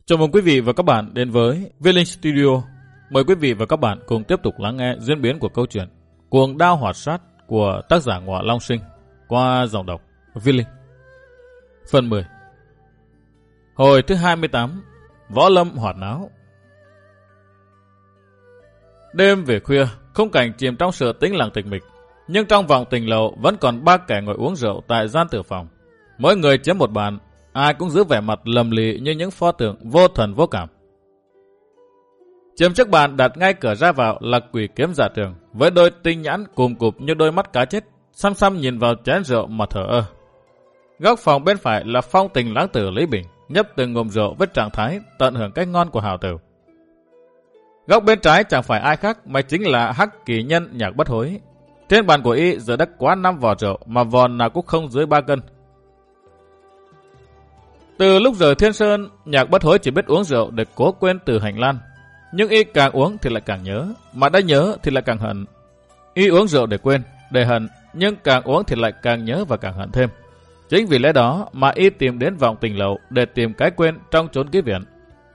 Chào mừng quý vị và các bạn đến với Viết Linh Studio. Mời quý vị và các bạn cùng tiếp tục lắng nghe diễn biến của câu chuyện Cuồng Đao Hoạt Sát của tác giả Ngọa Long Sinh qua giọng đọc Viết Linh. Phần 10. Hồi thứ 28. Võ Lâm Hoạt Náo. Đêm về khuya, khung cảnh chìm trong sự tĩnh lặng tịch mịch, nhưng trong vòng tình lầu vẫn còn 3 kẻ ngồi uống rượu tại gian tử phòng. Mỗi người chiếm một bàn, ai cũng giữ vẻ mặt lầm lì như những pho tượng vô thần vô cảm. Chiếm trước bàn đặt ngay cửa ra vào là Quỷ Kiếm Dạ Trường, với đôi tinh nhãn cùm cụp như đôi mắt cá chết, xăm xăm nhìn vào chén rượu mà thở ơ. Góc phòng bên phải là phong tình lãng tử Lý Bình, nhấp từng ngụm rượu với trạng thái tận hưởng cái ngon của hào tử. Góc bên trái chẳng phải ai khác mà chính là Hắc Kỳ Nhân Nhạc Bất Hối. Trên bàn của y giờ đã quá 5 vò rượu mà vò nào cũng không dưới 3 cân. Từ lúc rời Thiên Sơn, Nhạc Bất Hối chỉ biết uống rượu để cố quên Từ Hành Lan. Nhưng y càng uống thì lại càng nhớ, mà đã nhớ thì lại càng hận. Y uống rượu để quên, để hận, nhưng càng uống thì lại càng nhớ và càng hận thêm. Chính vì lẽ đó mà y tìm đến vọng tình lầu để tìm cái quên trong chốn ký viện.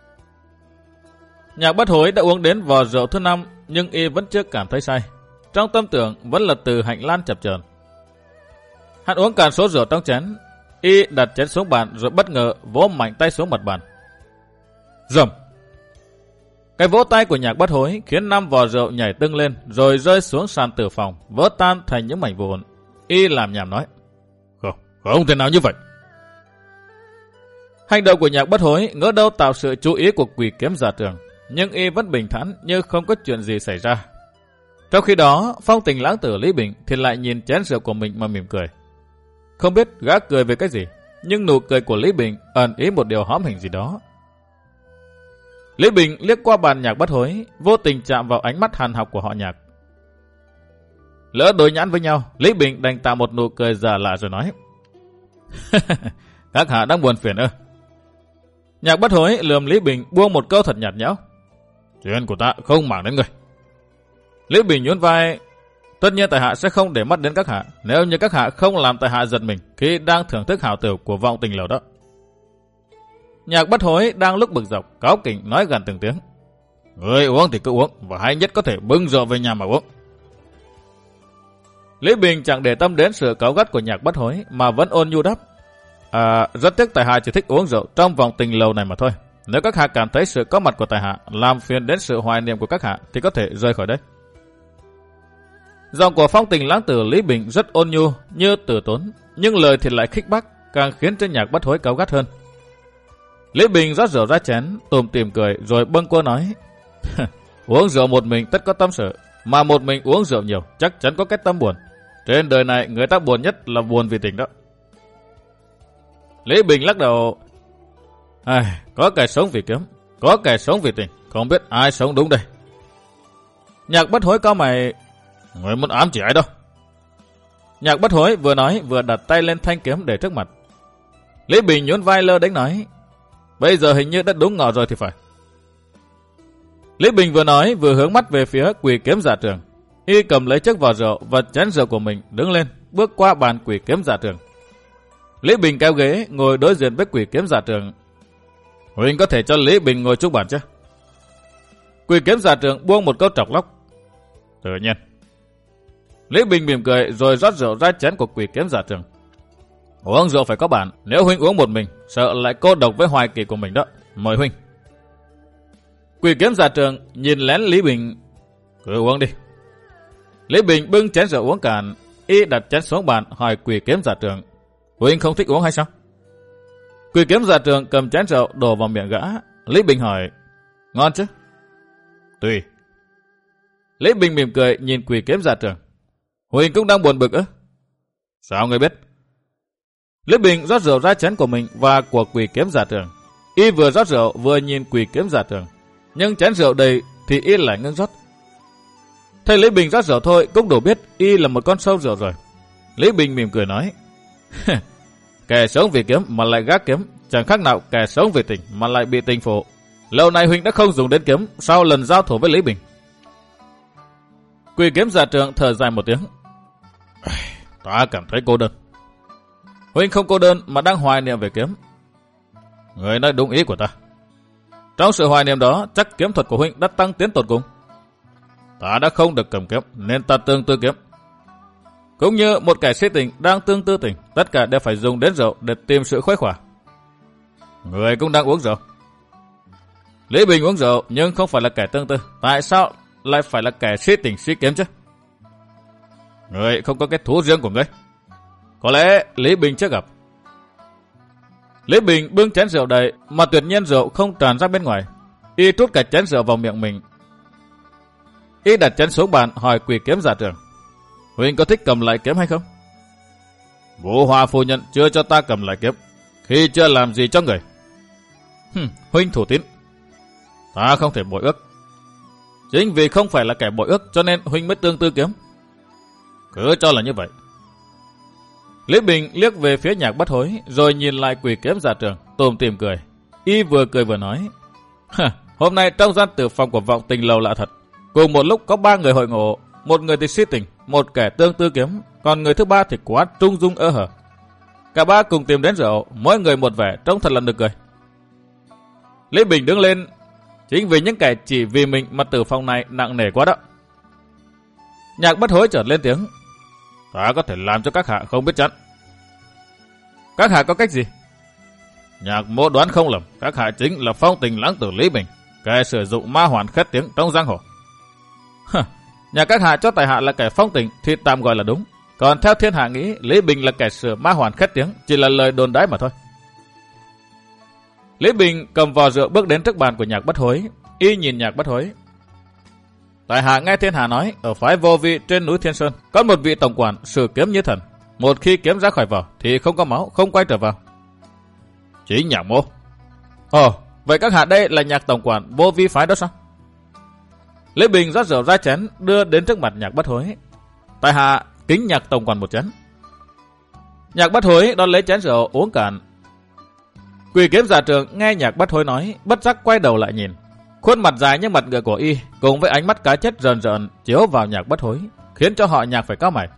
Nhạc Bất Hối đã uống đến vò rượu thứ 5, nhưng y vẫn chưa cảm thấy say. Trong tâm tưởng vẫn là Từ Hành Lan chập chờn. Hắn uống cạn số rượu trong chén, y đặt chén xuống bàn rồi bất ngờ vỗ mạnh tay xuống mặt bàn. Rầm! Cái vỗ tay của Nhạc Bất Hối khiến 5 vò rượu nhảy tưng lên rồi rơi xuống sàn tử phòng, vỡ tan thành những mảnh vụn. Y làm nhảm nói: Không thể nào như vậy. Hành động của Nhạc Bất Hối ngỡ đâu tạo sự chú ý của Quỷ Kiếm Dạ Trường, nhưng y vẫn bình thản như không có chuyện gì xảy ra. Trong khi đó, phong tình lãng tử Lý Bình thì lại nhìn chén rượu của mình mà mỉm cười. Không biết gã cười về cái gì, nhưng nụ cười của Lý Bình ẩn ý một điều hóm hình gì đó. Lý Bình liếc qua bàn Nhạc Bất Hối, vô tình chạm vào ánh mắt hàn học của họ Nhạc. Lỡ đối nhãn với nhau, Lý Bình đành tạo một nụ cười giả lạ rồi nói: Các hạ đang buồn phiền ư? Nhạc Bất Hối lườm Lý Bình buông một câu thật nhạt nhẽo: Chuyện của ta không màng đến người. Lý Bình nhún vai: Tất nhiên tại hạ sẽ không để mắt đến các hạ, nếu như các hạ không làm tại hạ giật mình khi đang thưởng thức hảo tử của vọng tình lầu đó. Nhạc Bất Hối đang lúc bực dọc, cáu kỉnh nói gần từng tiếng: Người uống thì cứ uống, và hay nhất có thể bưng rượu về nhà mà uống. Lý Bình chẳng để tâm đến sự cáu gắt của Nhạc Bất Hối mà vẫn ôn nhu đáp: Rất tiếc tại hạ chỉ thích uống rượu trong vòng tình lầu này mà thôi. Nếu các hạ cảm thấy sự có mặt của tại hạ làm phiền đến sự hoài niệm của các hạ thì có thể rời khỏi đây. Giọng của phong tình lãng tử Lý Bình rất ôn nhu như từ tốn, nhưng lời thì lại khích bác, càng khiến cho Nhạc Bất Hối cáu gắt hơn. Lý Bình rót rượu ra chén, tủm tỉm cười rồi bâng quơ nói: Uống rượu một mình tất có tâm sự, mà một mình uống rượu nhiều chắc chắn có cái tâm buồn. Trên đời này người ta buồn nhất là buồn vì tình đó. Lý Bình lắc đầu: Có kẻ sống vì kiếm, có kẻ sống vì tình, không biết ai sống đúng đây. Nhạc Bất Hối cau mày: Người muốn ám chỉ ai đâu? Nhạc Bất Hối vừa nói vừa đặt tay lên thanh kiếm để trước mặt. Lý Bình nhún vai lơ đánh nói: Bây giờ hình như đã đúng ngọ rồi thì phải. Lý Bình vừa nói vừa hướng mắt về phía Quỷ Kiếm Dạ Trường. Y cầm lấy chiếc vò rượu và chén rượu của mình, đứng lên bước qua bàn Quỷ Kiếm Dạ Trường. Lý Bình kéo ghế ngồi đối diện với Quỷ Kiếm Dạ Trường. Huynh có thể cho Lý Bình ngồi chung bàn chứ? Quỷ Kiếm Dạ Trường buông một câu trọc lóc: Tự nhiên. Lý Bình mỉm cười rồi rót rượu ra chén của Quỷ Kiếm Dạ Trường. Uống rượu phải có bạn, nếu huynh uống một mình sợ lại cô độc với hoài kỳ của mình đó. Mời huynh. Quỷ Kiếm Dạ Trường nhìn lén Lý Bình: Cứ uống đi. Lý Bình bưng chén rượu uống cạn, y đặt chén xuống bàn hỏi Quỷ Kiếm Dạ Trường: Huynh không thích uống hay sao? Quỷ Kiếm Dạ Trường cầm chén rượu đổ vào miệng gã. Lý Bình hỏi: Ngon chứ? Tùy. Lý Bình mỉm cười nhìn Quỷ Kiếm Dạ Trường: Huynh cũng đang buồn bực ư? Sao người biết? Lý Bình rót rượu ra chén của mình và của Quỷ Kiếm Dạ Trường. Y vừa rót rượu vừa nhìn Quỷ Kiếm Dạ Trường, nhưng chén rượu đầy thì y lại ngưng rót. Thấy Lý Bình rót rượu thôi cũng đủ biết y là một con sâu rượu rồi. Lý Bình mỉm cười nói: Kẻ sống vì kiếm mà lại gác kiếm, chẳng khác nào kẻ sống vì tình mà lại bị tình phụ. Lâu nay huynh đã không dùng đến kiếm sau lần giao thủ với Lý Bình. Quỷ Kiếm Dạ Trường thở dài một tiếng: Ta cảm thấy cô đơn. Huynh không cô đơn mà đang hoài niệm về kiếm. Người nói đúng ý của ta. Trong sự hoài niệm đó, chắc kiếm thuật của huynh đã tăng tiến tột cùng. Ta đã không được cầm kiếm, nên ta tương tư kiếm. Cũng như một kẻ si tình đang tương tư tình, tất cả đều phải dùng đến rượu để tìm sự khuây khỏa. Người cũng đang uống rượu. Lý Bình uống rượu nhưng không phải là kẻ tương tư, tại sao lại phải là kẻ si tình si kiếm chứ? Người không có cái thú riêng của người. Có lẽ Lý Bình chưa gặp. Lý Bình bưng chén rượu đầy mà tuyệt nhiên rượu không tràn ra bên ngoài. Y trút cả chén rượu vào miệng mình. Y đặt chén xuống bàn hỏi Quỷ Kiếm Dạ Trường: huynh có thích cầm lại kiếm hay không? Vũ Hoa phu nhân chưa cho ta cầm lại kiếm, khi chưa làm gì cho người. Huynh thủ tín. Ta không thể bội ước. Chính vì không phải là kẻ bội ước cho nên huynh mới tương tư kiếm. Cứ cho là như vậy. Lý Bình liếc về phía Nhạc Bất Hối rồi nhìn lại Quỷ Kiếm Dạ Trường, tủm tỉm cười. Y vừa cười vừa nói: hôm nay trong gian tử phòng của Vọng Tình Lầu lạ thật. Cùng một lúc có 3 người hội ngộ, một người thì si tình, một kẻ tương tư kiếm, còn người thứ 3 thì quá trung dung ơ hở. Cả 3 cùng tìm đến rượu, mỗi người một vẻ, trông thật là nực cười. Lý Bình đứng lên, chính vì những kẻ chỉ vì mình mà tử phòng này nặng nề quá đó. Nhạc Bất Hối chợt lên tiếng: ta có thể làm cho các hạ không biết chắn. Các hạ có cách gì? Nhạc mỗ đoán không lầm, các hạ chính là phong tình lãng tử Lý Bình, kẻ sử dụng ma hoàn khét tiếng trong giang hồ. Nhà các hạ cho tại hạ là kẻ phong tình thì tạm gọi là đúng. Còn theo thiên hạ nghĩ Lý Bình là kẻ sử ma hoàn khét tiếng chỉ là lời đồn đãi mà thôi. Lý Bình cầm vò rượu bước đến trước bàn của Nhạc Bất Hối. Y nhìn Nhạc Bất Hối: tại hạ nghe thiên hạ nói ở phái Vô Vi trên núi Thiên Sơn có một vị tổng quản sử kiếm như thần. Một khi kiếm ra khỏi vỏ thì không có máu, không quay trở vào. Chính Nhạc mô. Ồ, vậy các hạ đây là Nhạc tổng quản Vô Vi phái đó sao? Lý Bình rót rượu ra chén đưa đến trước mặt Nhạc Bất Hối. Tại hạ kính Nhạc tổng quản một chén. Nhạc Bất Hối đón lấy chén rượu uống cạn. Quỷ Kiếm Dạ Trường nghe Nhạc Bất Hối nói, bất giác quay đầu lại nhìn. Khuôn mặt dài như mặt ngựa của y cùng với ánh mắt cá chết rờn rợn chiếu vào Nhạc Bất Hối, khiến cho họ Nhạc phải cau mày.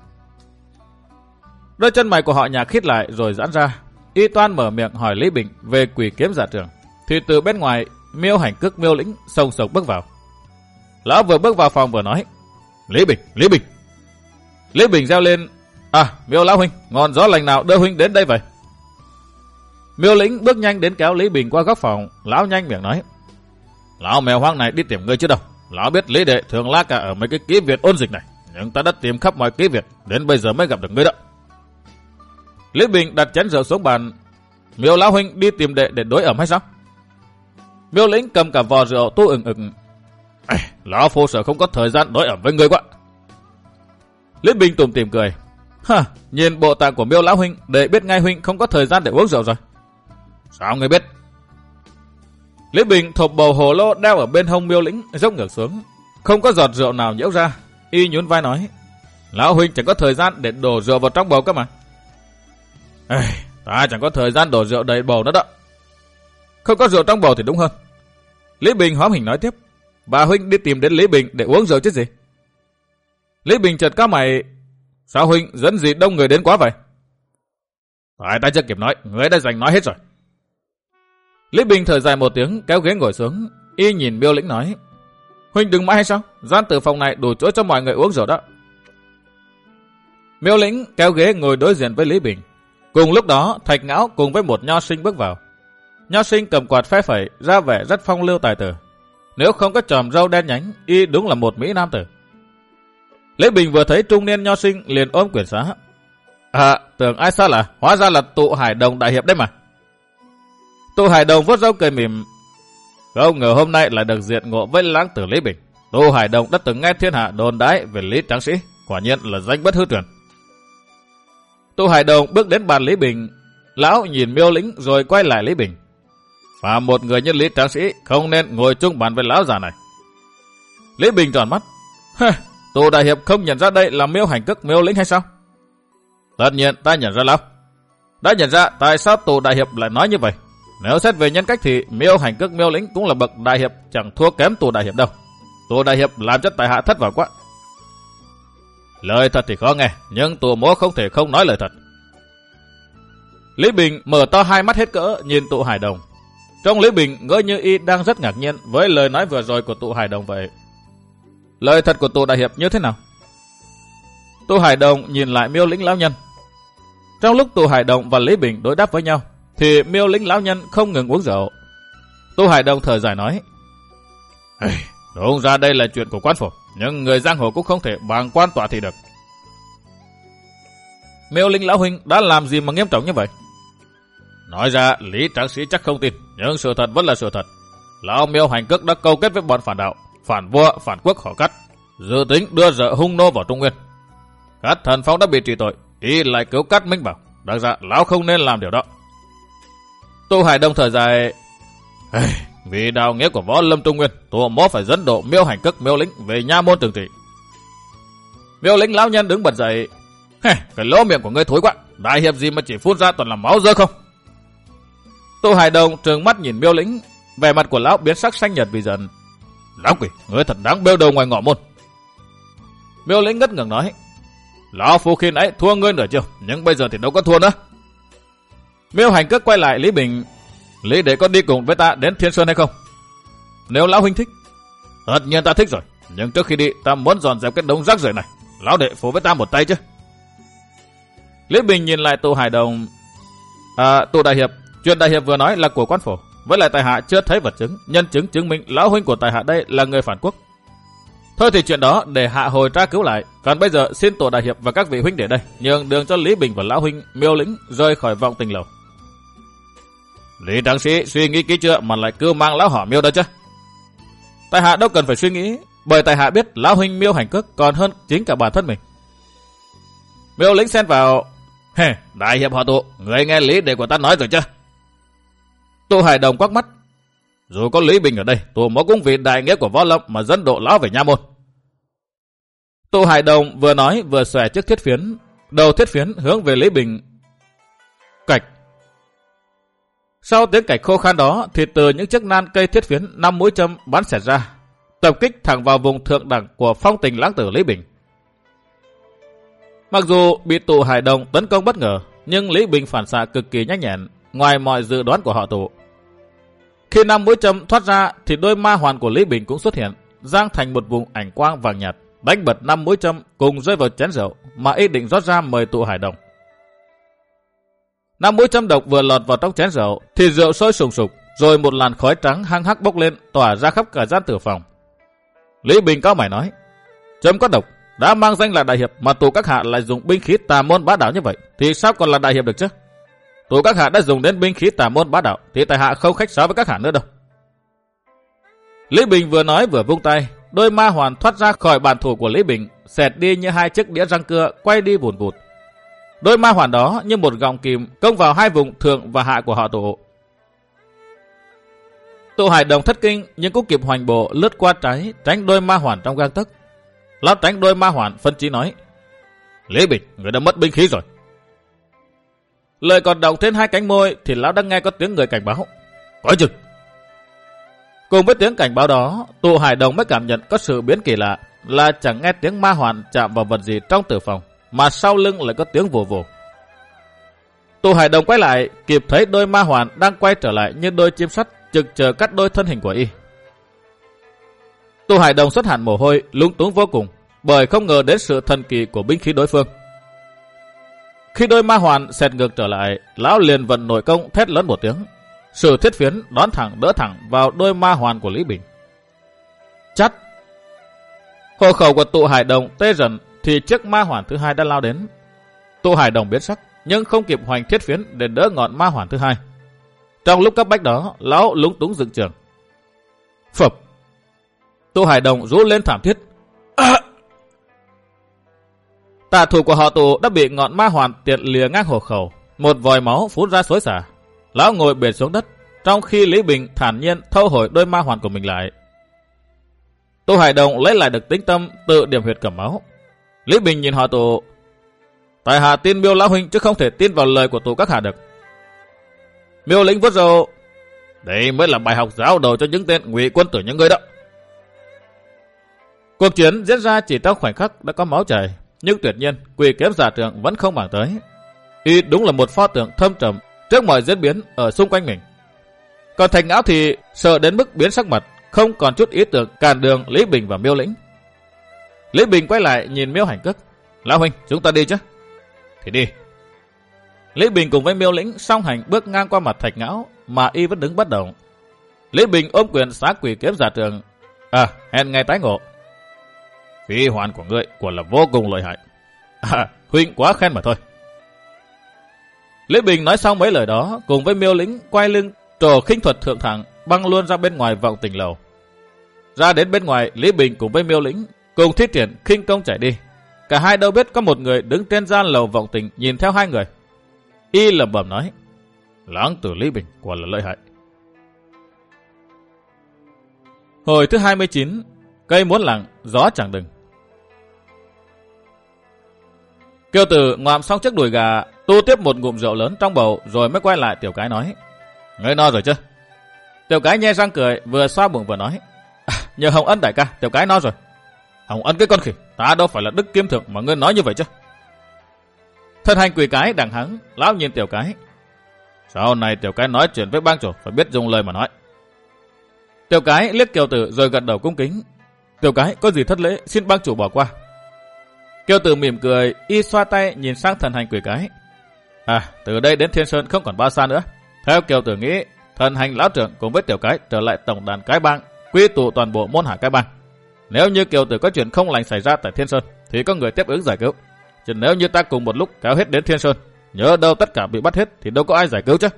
Đôi chân mày của họ Nhạc khít lại rồi giãn ra. Y toan mở miệng hỏi Lý Bình về Quỷ Kiếm Dạ Trường, thì từ bên ngoài Miêu Hành Cước Miêu Lĩnh sông sộc bước vào. Lão vừa bước vào phòng vừa nói: Lý Bình, Lý Bình. Lý Bình reo lên: Miêu lão huynh, ngọn gió lành nào đưa huynh đến đây vậy? Miêu Lĩnh bước nhanh đến kéo Lý Bình qua góc phòng. Lão nhanh miệng nói: lão mèo hoang này đi tìm ngươi chứ đâu. Lão biết Lý đệ thường la cả ở mấy cái ký Việt ôn dịch này, nhưng ta đã tìm khắp mọi ký Việt, đến bây giờ mới gặp được ngươi đó. Lý Bình đặt chén rượu xuống bàn: Miêu lão huynh đi tìm đệ để đối ẩm hay sao? Miêu Lĩnh cầm cả vò rượu tu ừng ực: lão phu sợ không có thời gian đối ẩm với ngươi quá. Lý Bình tủm tỉm cười: nhìn bộ dạng của Miêu lão huynh, đệ biết ngay huynh không có thời gian để uống rượu rồi. Sao ngươi biết? Lý Bình thộp bầu hồ lô đeo ở bên hông Miêu Lĩnh dốc ngược xuống, không có giọt rượu nào nhiễu ra. Y nhún vai nói: lão huynh chẳng có thời gian để đổ rượu vào trong bầu cơ mà. Ta chẳng có thời gian đổ rượu đầy bầu nữa đó. Không có rượu trong bầu thì đúng hơn. Lý Bình hóm hình nói tiếp: bà huynh đi tìm đến Lý Bình để uống rượu chứ gì? Lý Bình chợt cau mày: sao huynh dẫn gì đông người đến quá vậy? Tại ta chưa kịp nói, người đã giành nói hết rồi. Lý Bình thở dài một tiếng kéo ghế ngồi xuống. Y nhìn Miêu Lĩnh nói: huynh đừng mãi hay sao? Gian tử phòng này đủ chỗ cho mọi người uống rượu đó. Miêu Lĩnh kéo ghế ngồi đối diện với Lý Bình. Cùng lúc đó Thạch Ngão cùng với một nho sinh bước vào. Nho sinh cầm quạt phe phẩy ra vẻ rất phong lưu tài tử. Nếu không có chòm râu đen nhánh, y đúng là một mỹ nam tử. Lý Bình vừa thấy trung niên nho sinh liền ôm quyển xá: tưởng ai xa là, hóa ra là Tụ Hải Đồng đại hiệp đấy mà. Tụ Hải Đồng vuốt râu cười mỉm: không ngờ hôm nay lại được diện ngộ với lãng tử Lý Bình. Tụ Hải Đồng đã từng nghe thiên hạ đồn đãi về Lý Tráng Sĩ, quả nhiên là danh bất hư truyền. Tụ Hải Đồng bước đến bàn Lý Bình. Lão nhìn Miêu Lĩnh rồi quay lại Lý Bình: và một người như Lý Tráng Sĩ không nên ngồi chung bàn với lão già này. Lý Bình tròn mắt: Tụ đại hiệp không nhận ra đây là Miêu Hành Cước Miêu Lĩnh hay sao? Tất nhiên ta nhận ra lão. Đã nhận ra tại sao Tụ đại hiệp lại nói như vậy? Nếu xét về nhân cách thì Miêu Hành Cước Miêu Lĩnh cũng là bậc đại hiệp, chẳng thua kém Tụ đại hiệp đâu. Tụ đại hiệp làm cho tại hạ thất vọng quá. Lời thật thì khó nghe, nhưng Tụ mỗ không thể không nói lời thật. Lý Bình mở to hai mắt hết cỡ nhìn Tụ Hải Đồng. Trong Lý Bình ngỡ như y đang rất ngạc nhiên với lời nói vừa rồi của tụ Hải Đồng vậy. Lời thật của tụ đại hiệp như thế nào? Tụ Hải Đồng nhìn lại Miêu Lĩnh lão nhân. Trong lúc tụ Hải Đồng và Lý Bình đối đáp với nhau, thì Miêu Lĩnh lão nhân không ngừng uống rượu. Tụ Hải Đồng thở dài nói: đúng ra đây là chuyện của quan phủ, nhưng người giang hồ cũng không thể bằng quan tọa thì được. Miêu Lĩnh lão huynh đã làm gì mà nghiêm trọng như vậy? Nói ra Lý Tráng Sĩ chắc không tin, nhưng sự thật vẫn là sự thật. Lão Miêu Hành Cước đã câu kết với bọn phản đạo, phản vua, phản quốc họ Cát, dự tính đưa dợ hung nô vào Trung Nguyên. Cát Thần Phong đã bị trị tội, y lại cứu Cát Minh Bảo, đáng ra lão không nên làm điều đó. Tô Hải Đông thở dài: vì đạo nghĩa của võ lâm Trung Nguyên, tổ mỗ phải dẫn độ Miêu Hành Cước, Miêu Lĩnh về nha môn trừng trị. Miêu Lĩnh lão nhân đứng bật dậy: cái lỗ miệng của ngươi thối quá, đại hiệp gì mà chỉ phun ra toàn là máu dơ không? Tô Hải Đông trừng mắt nhìn Miêu Lĩnh, vẻ mặt của lão biến sắc xanh nhợt vì giận. Lão quỷ, ngươi thật đáng bêu đầu ngoài ngõ môn. Miêu Lĩnh ngất ngưởng nói: lão phu khi nãy thua ngươi nửa chiều, nhưng bây giờ thì đâu có thua nữa. Miêu Hành Cước quay lại Lý Bình: Lý đệ có đi cùng với ta đến Thiên Sơn hay không? Nếu lão huynh thích. Tất nhiên ta thích rồi, nhưng trước khi đi ta muốn dọn dẹp cái đống rác rưởi này. Lão đệ phụ với ta một tay chứ. Lý Bình nhìn lại tụ Hải Đồng: tụ đại hiệp, chuyện đại hiệp vừa nói là của quan phủ, với lại tài hạ chưa thấy vật chứng, nhân chứng chứng minh lão huynh của tài hạ đây là người phản quốc. Thôi thì chuyện đó để hạ hồi tra cứu lại, còn bây giờ xin tụ đại hiệp và các vị huynh để đây, nhường đường cho Lý Bình và lão huynh Miêu Lĩnh rời khỏi vọng tình lầu. Lý Tráng Sĩ suy nghĩ kỹ chưa mà lại cứ mang lão họ Miêu đó chứ? Tài hạ đâu cần phải suy nghĩ, bởi tài hạ biết lão huynh Miêu Hành Cước còn hơn chính cả bản thân mình. Miêu Lĩnh xen vào: đại hiệp họ Tụ, người nghe lý đệ của ta nói rồi chưa? Tụ Hải Đồng quắc mắt: dù có Lý Bình ở đây, tụ mỗ cũng vì đại nghĩa của võ lâm mà dẫn độ lão về nha môn. Tụ Hải Đồng vừa nói vừa xòe chiếc thiết phiến, đầu thiết phiến hướng về Lý Bình. Cạch. Sau tiếng cạch khô khan đó thì từ những chiếc nan cây thiết phiến 5 mũi châm bắn xẹt ra, tập kích thẳng vào vùng thượng đẳng của phong tình lãng tử Lý Bình. Mặc dù bị tụ Hải Đồng tấn công bất ngờ, nhưng Lý Bình phản xạ cực kỳ nhanh nhẹn, ngoài mọi dự đoán của họ tụ. Khi 5 mũi châm thoát ra thì đôi ma hoàn của Lý Bình cũng xuất hiện, giang thành một vùng ảnh quang vàng nhạt, đánh bật 5 mũi châm cùng rơi vào chén rượu mà ý định rót ra mời tụ Hải Đồng. 5 mũi châm độc vừa lọt vào trong chén rượu thì rượu sôi sùng sục, rồi một làn khói trắng hăng hắc bốc lên tỏa ra khắp cả gian tử phòng. Lý Bình cao mày nói: châm có độc, đã mang danh là đại hiệp mà tụ các hạ lại dùng binh khí tà môn bá đạo như vậy thì sao còn là đại hiệp được chứ? Tụ các hạ đã dùng đến binh khí tà môn bá đạo thì tại hạ không khách sáo với các hạ nữa đâu. Lý Bình vừa nói vừa vung tay, đôi ma hoàn thoát ra khỏi bàn thủ của Lý Bình, xẹt đi như hai chiếc đĩa răng cưa quay đi vùn vụt. Đôi ma hoàn đó như một gọng kìm công vào hai vùng thượng và hạ của họ tụ. Tụ Hải Đồng thất kinh nhưng cũng kịp hoành bộ lướt qua trái, tránh đôi ma hoàn trong gang tấc. Lão tránh đôi ma hoàn phân trí nói: Lý Bình, người đã mất binh khí rồi. Lời còn động trên hai cánh môi thì lão đã nghe có tiếng người cảnh báo: coi chừng. Cùng với tiếng cảnh báo đó, tụ Hải Đồng mới cảm nhận có sự biến kỳ lạ, là chẳng nghe tiếng ma hoàn chạm vào vật gì trong tử phòng, mà sau lưng lại có tiếng vù vù. Tụ Hải Đồng quay lại, kịp thấy đôi ma hoàn đang quay trở lại như đôi chim sắt trực chờ cắt đôi thân hình của y. Tụ Hải Đồng xuất hẳn mồ hôi, lúng túng vô cùng, bởi không ngờ đến sự thần kỳ của binh khí đối phương. Khi đôi ma hoàn xẹt ngược trở lại, lão liền vận nội công thét lớn một tiếng, sử thiết phiến đón thẳng đỡ thẳng vào đôi ma hoàn của Lý Bình. Chắt. Hộ khẩu của tụ Hải Đồng tê dần thì chiếc ma hoàn thứ hai đã lao đến. Tụ Hải Đồng biến sắc nhưng không kịp hoành thiết phiến để đỡ ngọn ma hoàn thứ hai. Trong lúc cấp bách đó, lão lúng túng dựng trường. Phập. Tụ Hải Đồng rú lên thảm thiết. Tà thủ của họ tụ đã bị ngọn ma hoàn tiện lìa ngang hộ khẩu, một vòi máu phun ra xối xả. Lão ngồi bệt xuống đất, trong khi Lý Bình thản nhiên thâu hồi đôi ma hoàn của mình lại. Tụ Hải Đồng lấy lại được tĩnh tâm, tự điểm huyệt cầm máu. Lý Bình nhìn họ tụ: tại hạ tin Miêu lão huynh chứ không thể tin vào lời của tụ các hạ được. Miêu Lĩnh vuốt râu: đây mới là bài học giáo đầu cho những tên ngụy quân tử những người đó. Cuộc chiến diễn ra chỉ trong khoảnh khắc đã có máu chảy, nhưng tuyệt nhiên Quỷ Kiếm Giả Trượng vẫn không màng tới. Y đúng là một pho tượng thâm trầm trước mọi diễn biến ở xung quanh mình. Còn Thạch Ngão thì sợ đến mức biến sắc mặt, không còn chút ý tưởng cản đường Lý Bình và Miêu Lĩnh. Lý Bình quay lại nhìn Miêu Hành Cước. Lão huynh, chúng ta đi chứ? Thì đi. Lý Bình cùng với Miêu Lĩnh song hành bước ngang qua mặt Thạch Ngão mà y vẫn đứng bất động. Lý Bình ôm quyền xá quỳ kiếm giả trường. Hẹn ngày tái ngộ. Phi hoàn của ngươi quả là vô cùng lợi hại. Huynh quá khen mà thôi. Lý Bình nói xong mấy lời đó, cùng với Miêu Lĩnh quay lưng trổ khinh thuật thượng thẳng, băng luôn ra bên ngoài Vọng Tình lầu. Ra đến bên ngoài, Lý Bình cùng với Miêu Lĩnh cùng thi triển khinh công chạy đi. Cả hai đâu biết có một người đứng trên gian lầu Vọng Tình nhìn theo hai người. Y lẩm bẩm nói: Lãng tử Lý Bình quả là lợi hại. Hồi thứ 29, cây muốn lặng, gió chẳng đừng. Kiều Tử ngoạm xong chiếc đùi gà, tu tiếp một ngụm rượu lớn trong bầu rồi mới quay lại Tiểu Cái nói: Ngươi no rồi chứ? Tiểu Cái nhe răng cười, vừa xoa bụng vừa nói: Nhờ Hồng Ân đại ca, Tiểu Cái no rồi. Hồng Ân cái con khỉ, ta đâu phải là Đức Kiếm Thượng mà ngươi nói như vậy chứ? Thân hành Quỷ Cái đằng hắng, lão nhìn Tiểu Cái. Sau này Tiểu Cái nói chuyện với bang chủ phải biết dùng lời mà nói. Tiểu Cái liếc Kiều Tử rồi gật đầu cung kính. Tiểu Cái có gì thất lễ, xin bang chủ bỏ qua. Kiều Tử mỉm cười, y xoa tay nhìn sang thần hành Quỷ Cái. Từ đây đến Thiên Sơn không còn bao xa nữa. Theo Kiều Tử nghĩ, thần hành lão trưởng cùng với Tiểu Cái trở lại tổng đàn cái bang, quy tụ toàn bộ môn hạ cái bang. Nếu như Kiều Tử có chuyện không lành xảy ra tại Thiên Sơn, thì có người tiếp ứng giải cứu. Chứ nếu như ta cùng một lúc kéo hết đến Thiên Sơn, nhớ đâu tất cả bị bắt hết thì đâu có ai giải cứu chứ.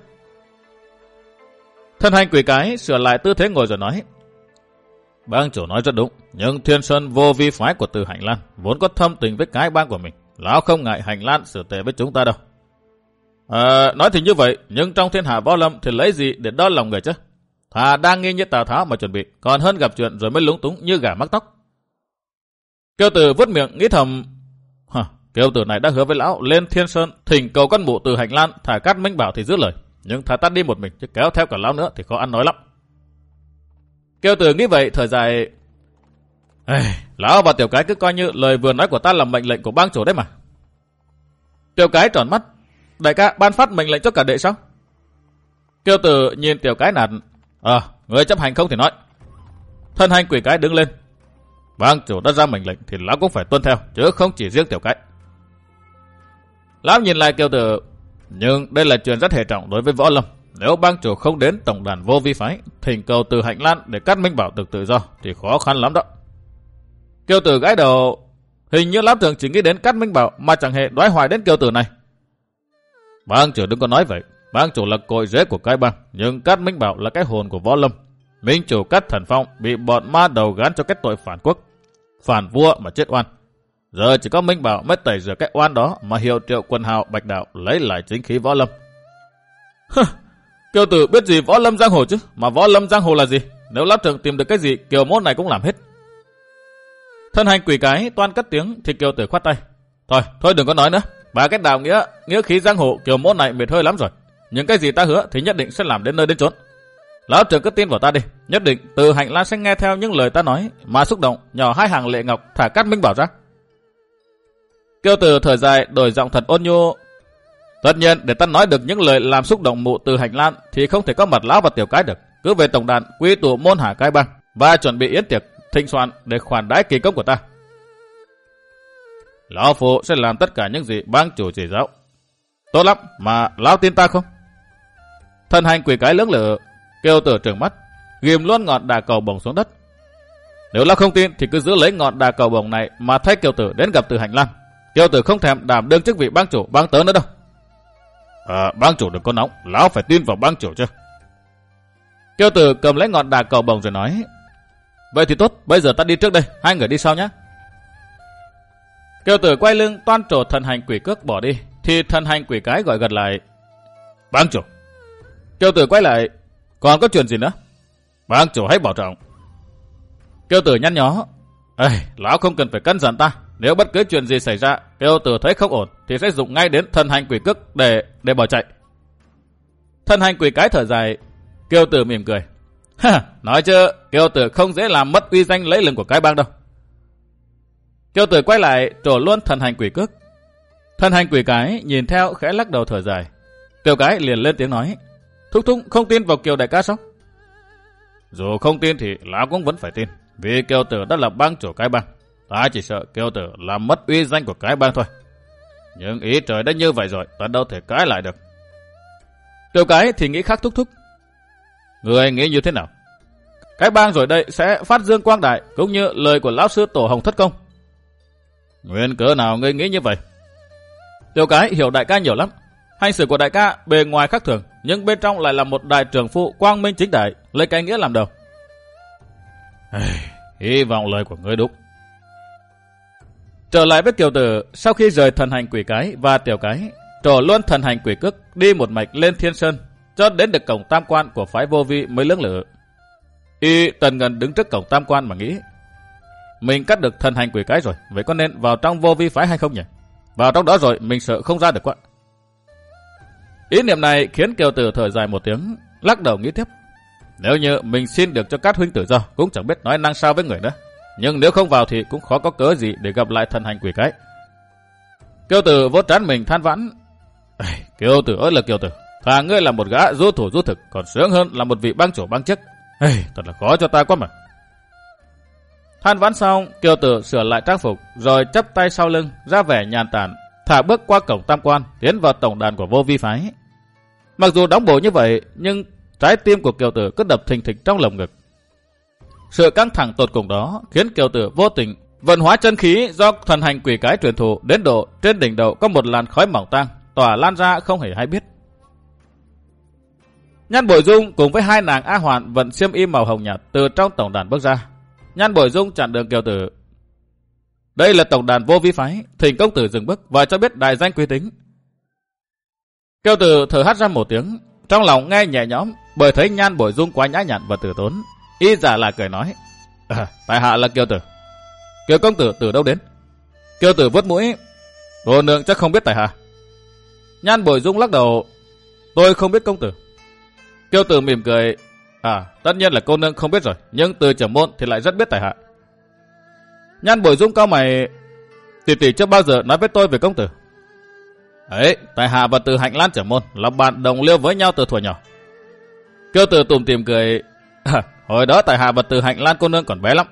Thân hành Quỷ Cái sửa lại tư thế ngồi rồi nói: Bang chủ nói rất đúng, nhưng Thiên Sơn vô vi phái của Từ Hành Lan vốn có thâm tình với cái bang của mình, lão không ngại Hành Lan xử tệ với chúng ta đâu. Nói thì như vậy, nhưng trong thiên hạ võ lâm thì lấy gì để đo lòng người chứ? Thà đang nghi như Tào Tháo mà chuẩn bị, còn hơn gặp chuyện rồi mới lúng túng như gà mắc tóc. Kiều Tử vuốt miệng nghĩ thầm: Kiều Tử này đã hứa với lão lên Thiên Sơn thỉnh cầu con mụ Từ Hành Lan thả Cát Minh Bảo thì giữ lời, nhưng thà ta đi một mình chứ kéo theo cả lão nữa thì khó ăn nói lắm. Kiều Tử nghĩ vậy thở dài: Lão và Tiểu Cái cứ coi như lời vừa nói của ta là mệnh lệnh của bang chủ đấy mà. Tiểu Cái tròn mắt: Đại ca ban phát mệnh lệnh cho cả đệ sao? Kiều Tử nhìn Tiểu Cái nạt: người chấp hành không thì nói. Thân hành Quỷ Cái đứng lên: Bang chủ đã ra mệnh lệnh thì lão cũng phải tuân theo, chứ không chỉ riêng Tiểu Cái. Lão nhìn lại Kiều Tử: Nhưng đây là chuyện rất hệ trọng đối với võ lâm. Nếu bang chủ không đến tổng đàn vô vi phái thỉnh cầu Từ Hành Lan để Cát Minh Bảo được tự do thì khó khăn lắm đó. Kiều Tử gãi đầu: Hình như lão trưởng chỉ nghĩ đến Cát Minh Bảo mà chẳng hề đoái hoài đến Kiều Tử này. Bang chủ đừng có nói vậy. Bang chủ là cội rễ của cái bang, nhưng Cát Minh Bảo là cái hồn của võ lâm. Minh chủ Cát Thần Phong bị bọn ma đầu gán cho cái tội phản quốc, phản vua mà chết oan. Giờ chỉ có Minh Bảo mới tẩy rửa cái oan đó mà hiệu triệu quần hào Bạch Đạo lấy lại chính khí võ lâm. Kiều Tử biết gì võ lâm giang hồ chứ, mà võ lâm giang hồ là gì? Nếu lão trưởng tìm được cái gì, Kiều môn này cũng làm hết. Thân hành Quỷ Cái toan cất tiếng thì Kiều Tử khoát tay: Thôi đừng có nói nữa. Ba cái đạo nghĩa khí giang hồ Kiều môn này mệt hơi lắm rồi. Nhưng cái gì ta hứa thì nhất định sẽ làm đến nơi đến chốn. Lão trưởng cứ tin vào ta đi, nhất định Từ Hành Lan sẽ nghe theo những lời ta nói mà xúc động, nhỏ hai hàng lệ ngọc thả Cát Minh Bảo ra. Kiều Tử thở dài đổi giọng thật ôn nhu: Tất nhiên để ta nói được những lời làm xúc động mụ Từ Hành Lan thì không thể có mặt lão và Tiểu Cái được. Cứ về tổng đàn quy tụ môn hạ cái bang và chuẩn bị yến tiệc thịnh soạn để khoản đãi kỳ công của ta. Lão phụ sẽ làm tất cả những gì bang chủ chỉ giáo. Tốt lắm, mà lão tin ta không? Thân hành Quỷ Cái lưỡng lự. Kiều Tử trừng mắt, ghim luôn ngọn đà cầu bổng xuống đất. Nếu lão không tin thì cứ giữ lấy ngọn đà cầu bổng này mà thay Kiều Tử đến gặp Từ Hành Lan. Kiều Tử không thèm đảm đương chức vị bang chủ bang tớ nữa đâu. Bang chủ đừng có nóng, lão phải tin vào bang chủ chứ. Kiều Tử cầm lấy ngọn đà cầu bổng rồi nói: Vậy thì tốt, bây giờ ta đi trước đây, hai người đi sau nhé. Kiều Tử quay lưng toan trổ thần hành Quỷ Cước bỏ đi, thì thần hành Quỷ Cái gọi gật lại: Bang chủ. Kiều Tử quay lại: Còn có chuyện gì nữa? Bang chủ hãy bảo trọng. Kiều Tử nhăn nhó: Lão không cần phải căn dặn ta. Nếu bất cứ chuyện gì xảy ra, Kiều Tử thấy không ổn thì sẽ dùng ngay đến thần hành Quỷ Cước để bỏ chạy. Thần hành Quỷ Cái thở dài. Kiều Tử mỉm cười: Nói chứ, Kiều Tử không dễ làm mất uy danh lấy lừng của cái bang đâu. Kiều Tử quay lại trổ luôn thần hành Quỷ Cước. Thần hành Quỷ Cái nhìn theo khẽ lắc đầu thở dài. Kiều Cái liền lên tiếng nói: Thúc không tin vào Kiều đại ca sao? Dù không tin thì lão cũng vẫn phải tin, vì Kiều Tử đã là bang chủ cái bang. Ta chỉ sợ Kiều Tử làm mất uy danh của cái bang thôi. Nhưng ý trời đã như vậy rồi, ta đâu thể cãi lại được. Tiểu Cái thì nghĩ khác thúc thúc. Người nghĩ như thế nào? Cái bang rồi đây sẽ phát dương quang đại, cũng như lời của lão sư Tổ Hồng Thất Công. Nguyên cớ nào ngươi nghĩ như vậy? Tiểu Cái hiểu đại ca nhiều lắm. Hành xử của đại ca bề ngoài khác thường, nhưng bên trong lại là một đại trưởng phụ quang minh chính đại, lấy cái nghĩa làm đầu. Hy vọng lời của ngươi đúng. Trở lại với Kiều Tử, sau khi rời thần hành quỷ cái và Tiểu Cái, trổ luôn thần hành quỷ cước đi một mạch lên Thiên Sơn, cho đến được cổng tam quan của phái Vô Vi mới lưỡng lự. Y Tần Ngân đứng trước cổng tam quan mà nghĩ, mình cắt được thần hành quỷ cái rồi, vậy có nên vào trong Vô Vi phái hay không nhỉ? Vào trong đó rồi mình sợ không ra được quá. Ý niệm này khiến Kiều Tử thở dài một tiếng, lắc đầu nghĩ tiếp. Nếu như mình xin được cho các huynh tự do, cũng chẳng biết nói năng sao với người nữa. Nhưng nếu không vào thì cũng khó có cớ gì để gặp lại thần hành quỷ cái. Kiều Tử vỗ trán mình than vãn. Kiều Tử ơi là Kiều Tử, thà ngươi là một gã du thủ du thực còn sướng hơn là một vị bang chủ bang chức. Thật là khó cho ta quá mà. Than vãn xong, Kiều Tử sửa lại trang phục, rồi chắp tay sau lưng, ra vẻ nhàn tản, thả bước qua cổng tam quan, tiến vào tổng đàn của Vô Vi phái. Mặc dù đóng bộ như vậy, nhưng trái tim của Kiều Tử cứ đập thình thịch trong lồng ngực. Sự căng thẳng tột cùng đó khiến Kiều Tử vô tình vận hóa chân khí do thần hành quỷ cái truyền thụ đến độ trên đỉnh đầu có một làn khói mỏng tang tỏa lan ra không hề hay biết. Nhan Bội Dung cùng với hai nàng A Hoàn vận xiêm y màu hồng nhạt từ trong tổng đàn bước ra. Nhan Bội Dung chặn đường Kiều Tử. Đây là tổng đàn Vô Vi phái, thỉnh công tử dừng bước và cho biết đại danh quý tính. Kiều Tử thở hắt ra một tiếng, trong lòng nghe nhẹ nhõm bởi thấy Nhan Bội Dung quá nhã nhặn và tử tốn. Y giả là cười nói, tại hạ là Kiều Tử. Kiều công tử từ đâu đến? Kiều Tử vuốt mũi, cô nương chắc không biết tại hạ. Nhan Bội Dung lắc đầu, tôi không biết công tử. Kiều Tử mỉm cười, tất nhiên là cô nương không biết rồi, nhưng từ trưởng môn thì lại rất biết tại hạ. Nhan Bội Dung cau mày, tỷ tỷ chưa bao giờ nói với tôi về công tử. Ấy, tại hạ và Từ Hạnh Lan trưởng môn là bạn đồng liêu với nhau từ thuở nhỏ. Kiều Tử tủm tỉm cười, hồi đó tại hạ và Từ Hạnh Lan cô nương còn bé lắm.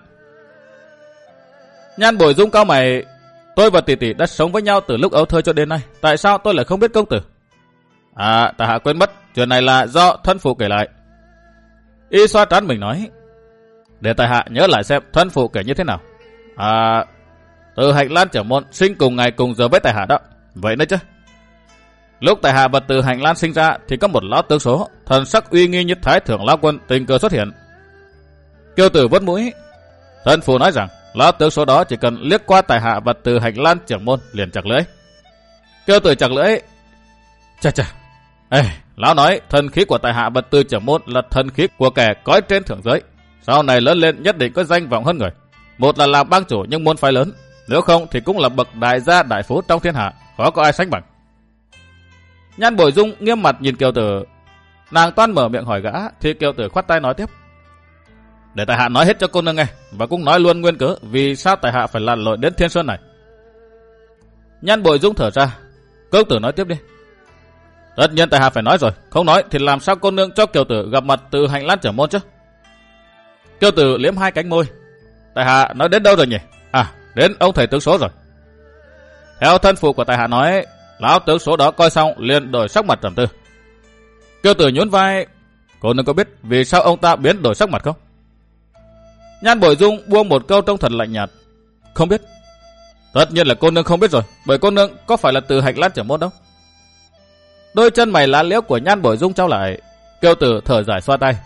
Nhan Bội Dung cau mày, tôi và tỷ tỷ đã sống với nhau từ lúc ấu thơ cho đến nay, tại sao tôi lại không biết công tử? Tại hạ quên mất, chuyện này là do thân phụ kể lại. Y xoa trán mình nói, để tại hạ nhớ lại xem thân phụ kể như thế nào. Từ Hạnh Lan trưởng môn sinh cùng ngày cùng giờ với tại hạ đó. Vậy nữa chứ. Lúc tại hạ và Từ Hạnh Lan sinh ra thì có một lão tướng số, thần sắc uy nghi như Thái Thượng lão quân tình cờ xuất hiện. Kiều Tử vuốt mũi, thân phụ nói rằng lão tướng số đó chỉ cần liếc qua tại hạ và Từ Hạnh Lan trưởng môn liền chặt lưỡi. Kiều Tử chặt lưỡi, chà, lão nói thần khí của tại hạ và Từ trưởng môn là thần khí của kẻ cõi trên thượng giới, sau này lớn lên nhất định có danh vọng hơn người. Một là làm bang chủ nhưng môn phái lớn, nếu không thì cũng là bậc đại gia đại phú trong thiên hạ, khó có ai sánh bằng. Nhan Bội Dung nghiêm mặt nhìn Kiều Tử, nàng toan mở miệng hỏi gã thì Kiều Tử khoát tay nói tiếp, để tại hạ nói hết cho cô nương nghe, và cũng nói luôn nguyên cớ vì sao tại hạ phải lặn lội đến Thiên Sơn này. Nhan Bội Dung thở ra, công tử nói tiếp đi. Tất nhiên tại hạ phải nói rồi, không nói thì làm sao cô nương cho Kiều Tử gặp mặt Từ Hạnh Lan trưởng môn chứ? Kiều Tử liếm hai cánh môi, tại hạ nói đến đâu rồi nhỉ? Đến ông thầy tướng số rồi. Theo thân phụ của tại hạ nói, lão tướng số đó coi xong liền đổi sắc mặt trầm tư. Kiều Tử nhún vai, cô nương có biết vì sao ông ta biến đổi sắc mặt không? Nhan Bội Dung buông một câu trông thật lạnh nhạt, không biết. Tất nhiên là cô nương không biết rồi, bởi cô nương có phải là Từ Hạnh Lan trưởng môn đâu. Đôi chân mày lá liễu của Nhan Bội Dung trao lại. Kiều Tử thở dài xoa tay,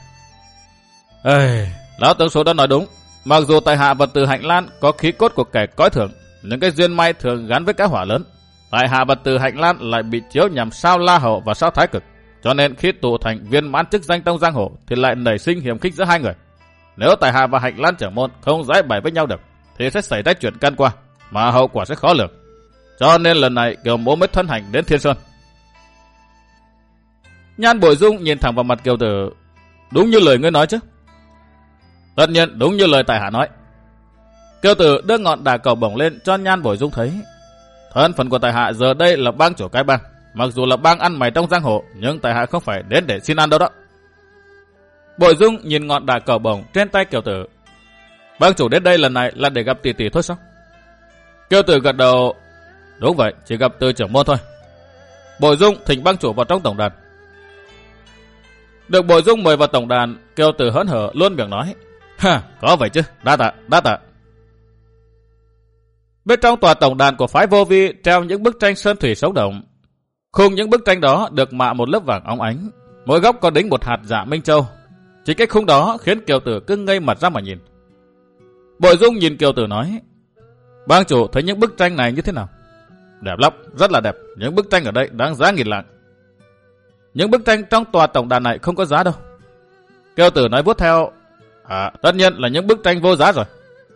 lão tướng số đó nói đúng. Mặc dù tại hạ và Từ Hạnh Lan có khí cốt của kẻ cõi thượng, những cái duyên may thường gắn với cái hỏa lớn, tại hạ và Từ Hạnh Lan lại bị chiếu nhằm sao La Hầu và sao Thái Cực, cho nên khi tụ thành viên mãn chức danh tông giang hồ thì lại nảy sinh hiểm khích giữa hai người. Nếu tại hạ và Hạnh Lan trưởng môn không giải bày với nhau được thì sẽ xảy ra chuyện can qua, mà hậu quả sẽ khó lường. Cho nên lần này Kiều mỗ mới thân hành đến Thiên Sơn. Nhan Bội Dung nhìn thẳng vào mặt Kiều Tử, đúng như lời ngươi nói chứ? Tất nhiên đúng như lời tại hạ nói. Kiều Tử đưa ngọn đà cầu bổng lên cho Nhan Bội Dung thấy. Thân phận của tại hạ giờ đây là bang chủ cái bang, mặc dù là bang ăn mày trong giang hồ, nhưng tại hạ không phải đến để xin ăn đâu đó. Bội Dung nhìn ngọn đà cờ bổng trên tay Kiều Tử. Bang chủ đến đây lần này là để gặp tỷ tỷ thôi sao? Kiều Tử gật đầu. Đúng vậy, chỉ gặp Từ trưởng môn thôi. Bội Dung thỉnh bang chủ vào trong tổng đàn. Được Bội Dung mời vào tổng đàn, Kiều Tử hớn hở luôn miệng nói. Ha, có vậy chứ, đa tạ, đa tạ. Bên trong tòa tổng đàn của phái Vô Vi treo những bức tranh sơn thủy sống động. Khung những bức tranh đó được mạ một lớp vàng óng ánh, mỗi góc có đính một hạt dạ minh châu. Chỉ cái khung đó khiến Kiều Tử cứ ngây mặt ra mà nhìn. Bội Dung nhìn Kiều Tử nói. Bang chủ thấy những bức tranh này như thế nào? Đẹp lắm, rất là đẹp. Những bức tranh ở đây đáng giá nghìn lạng. Những bức tranh trong tòa tổng đàn này không có giá đâu. Kiều Tử nói vuốt theo. Tất nhiên là những bức tranh vô giá rồi.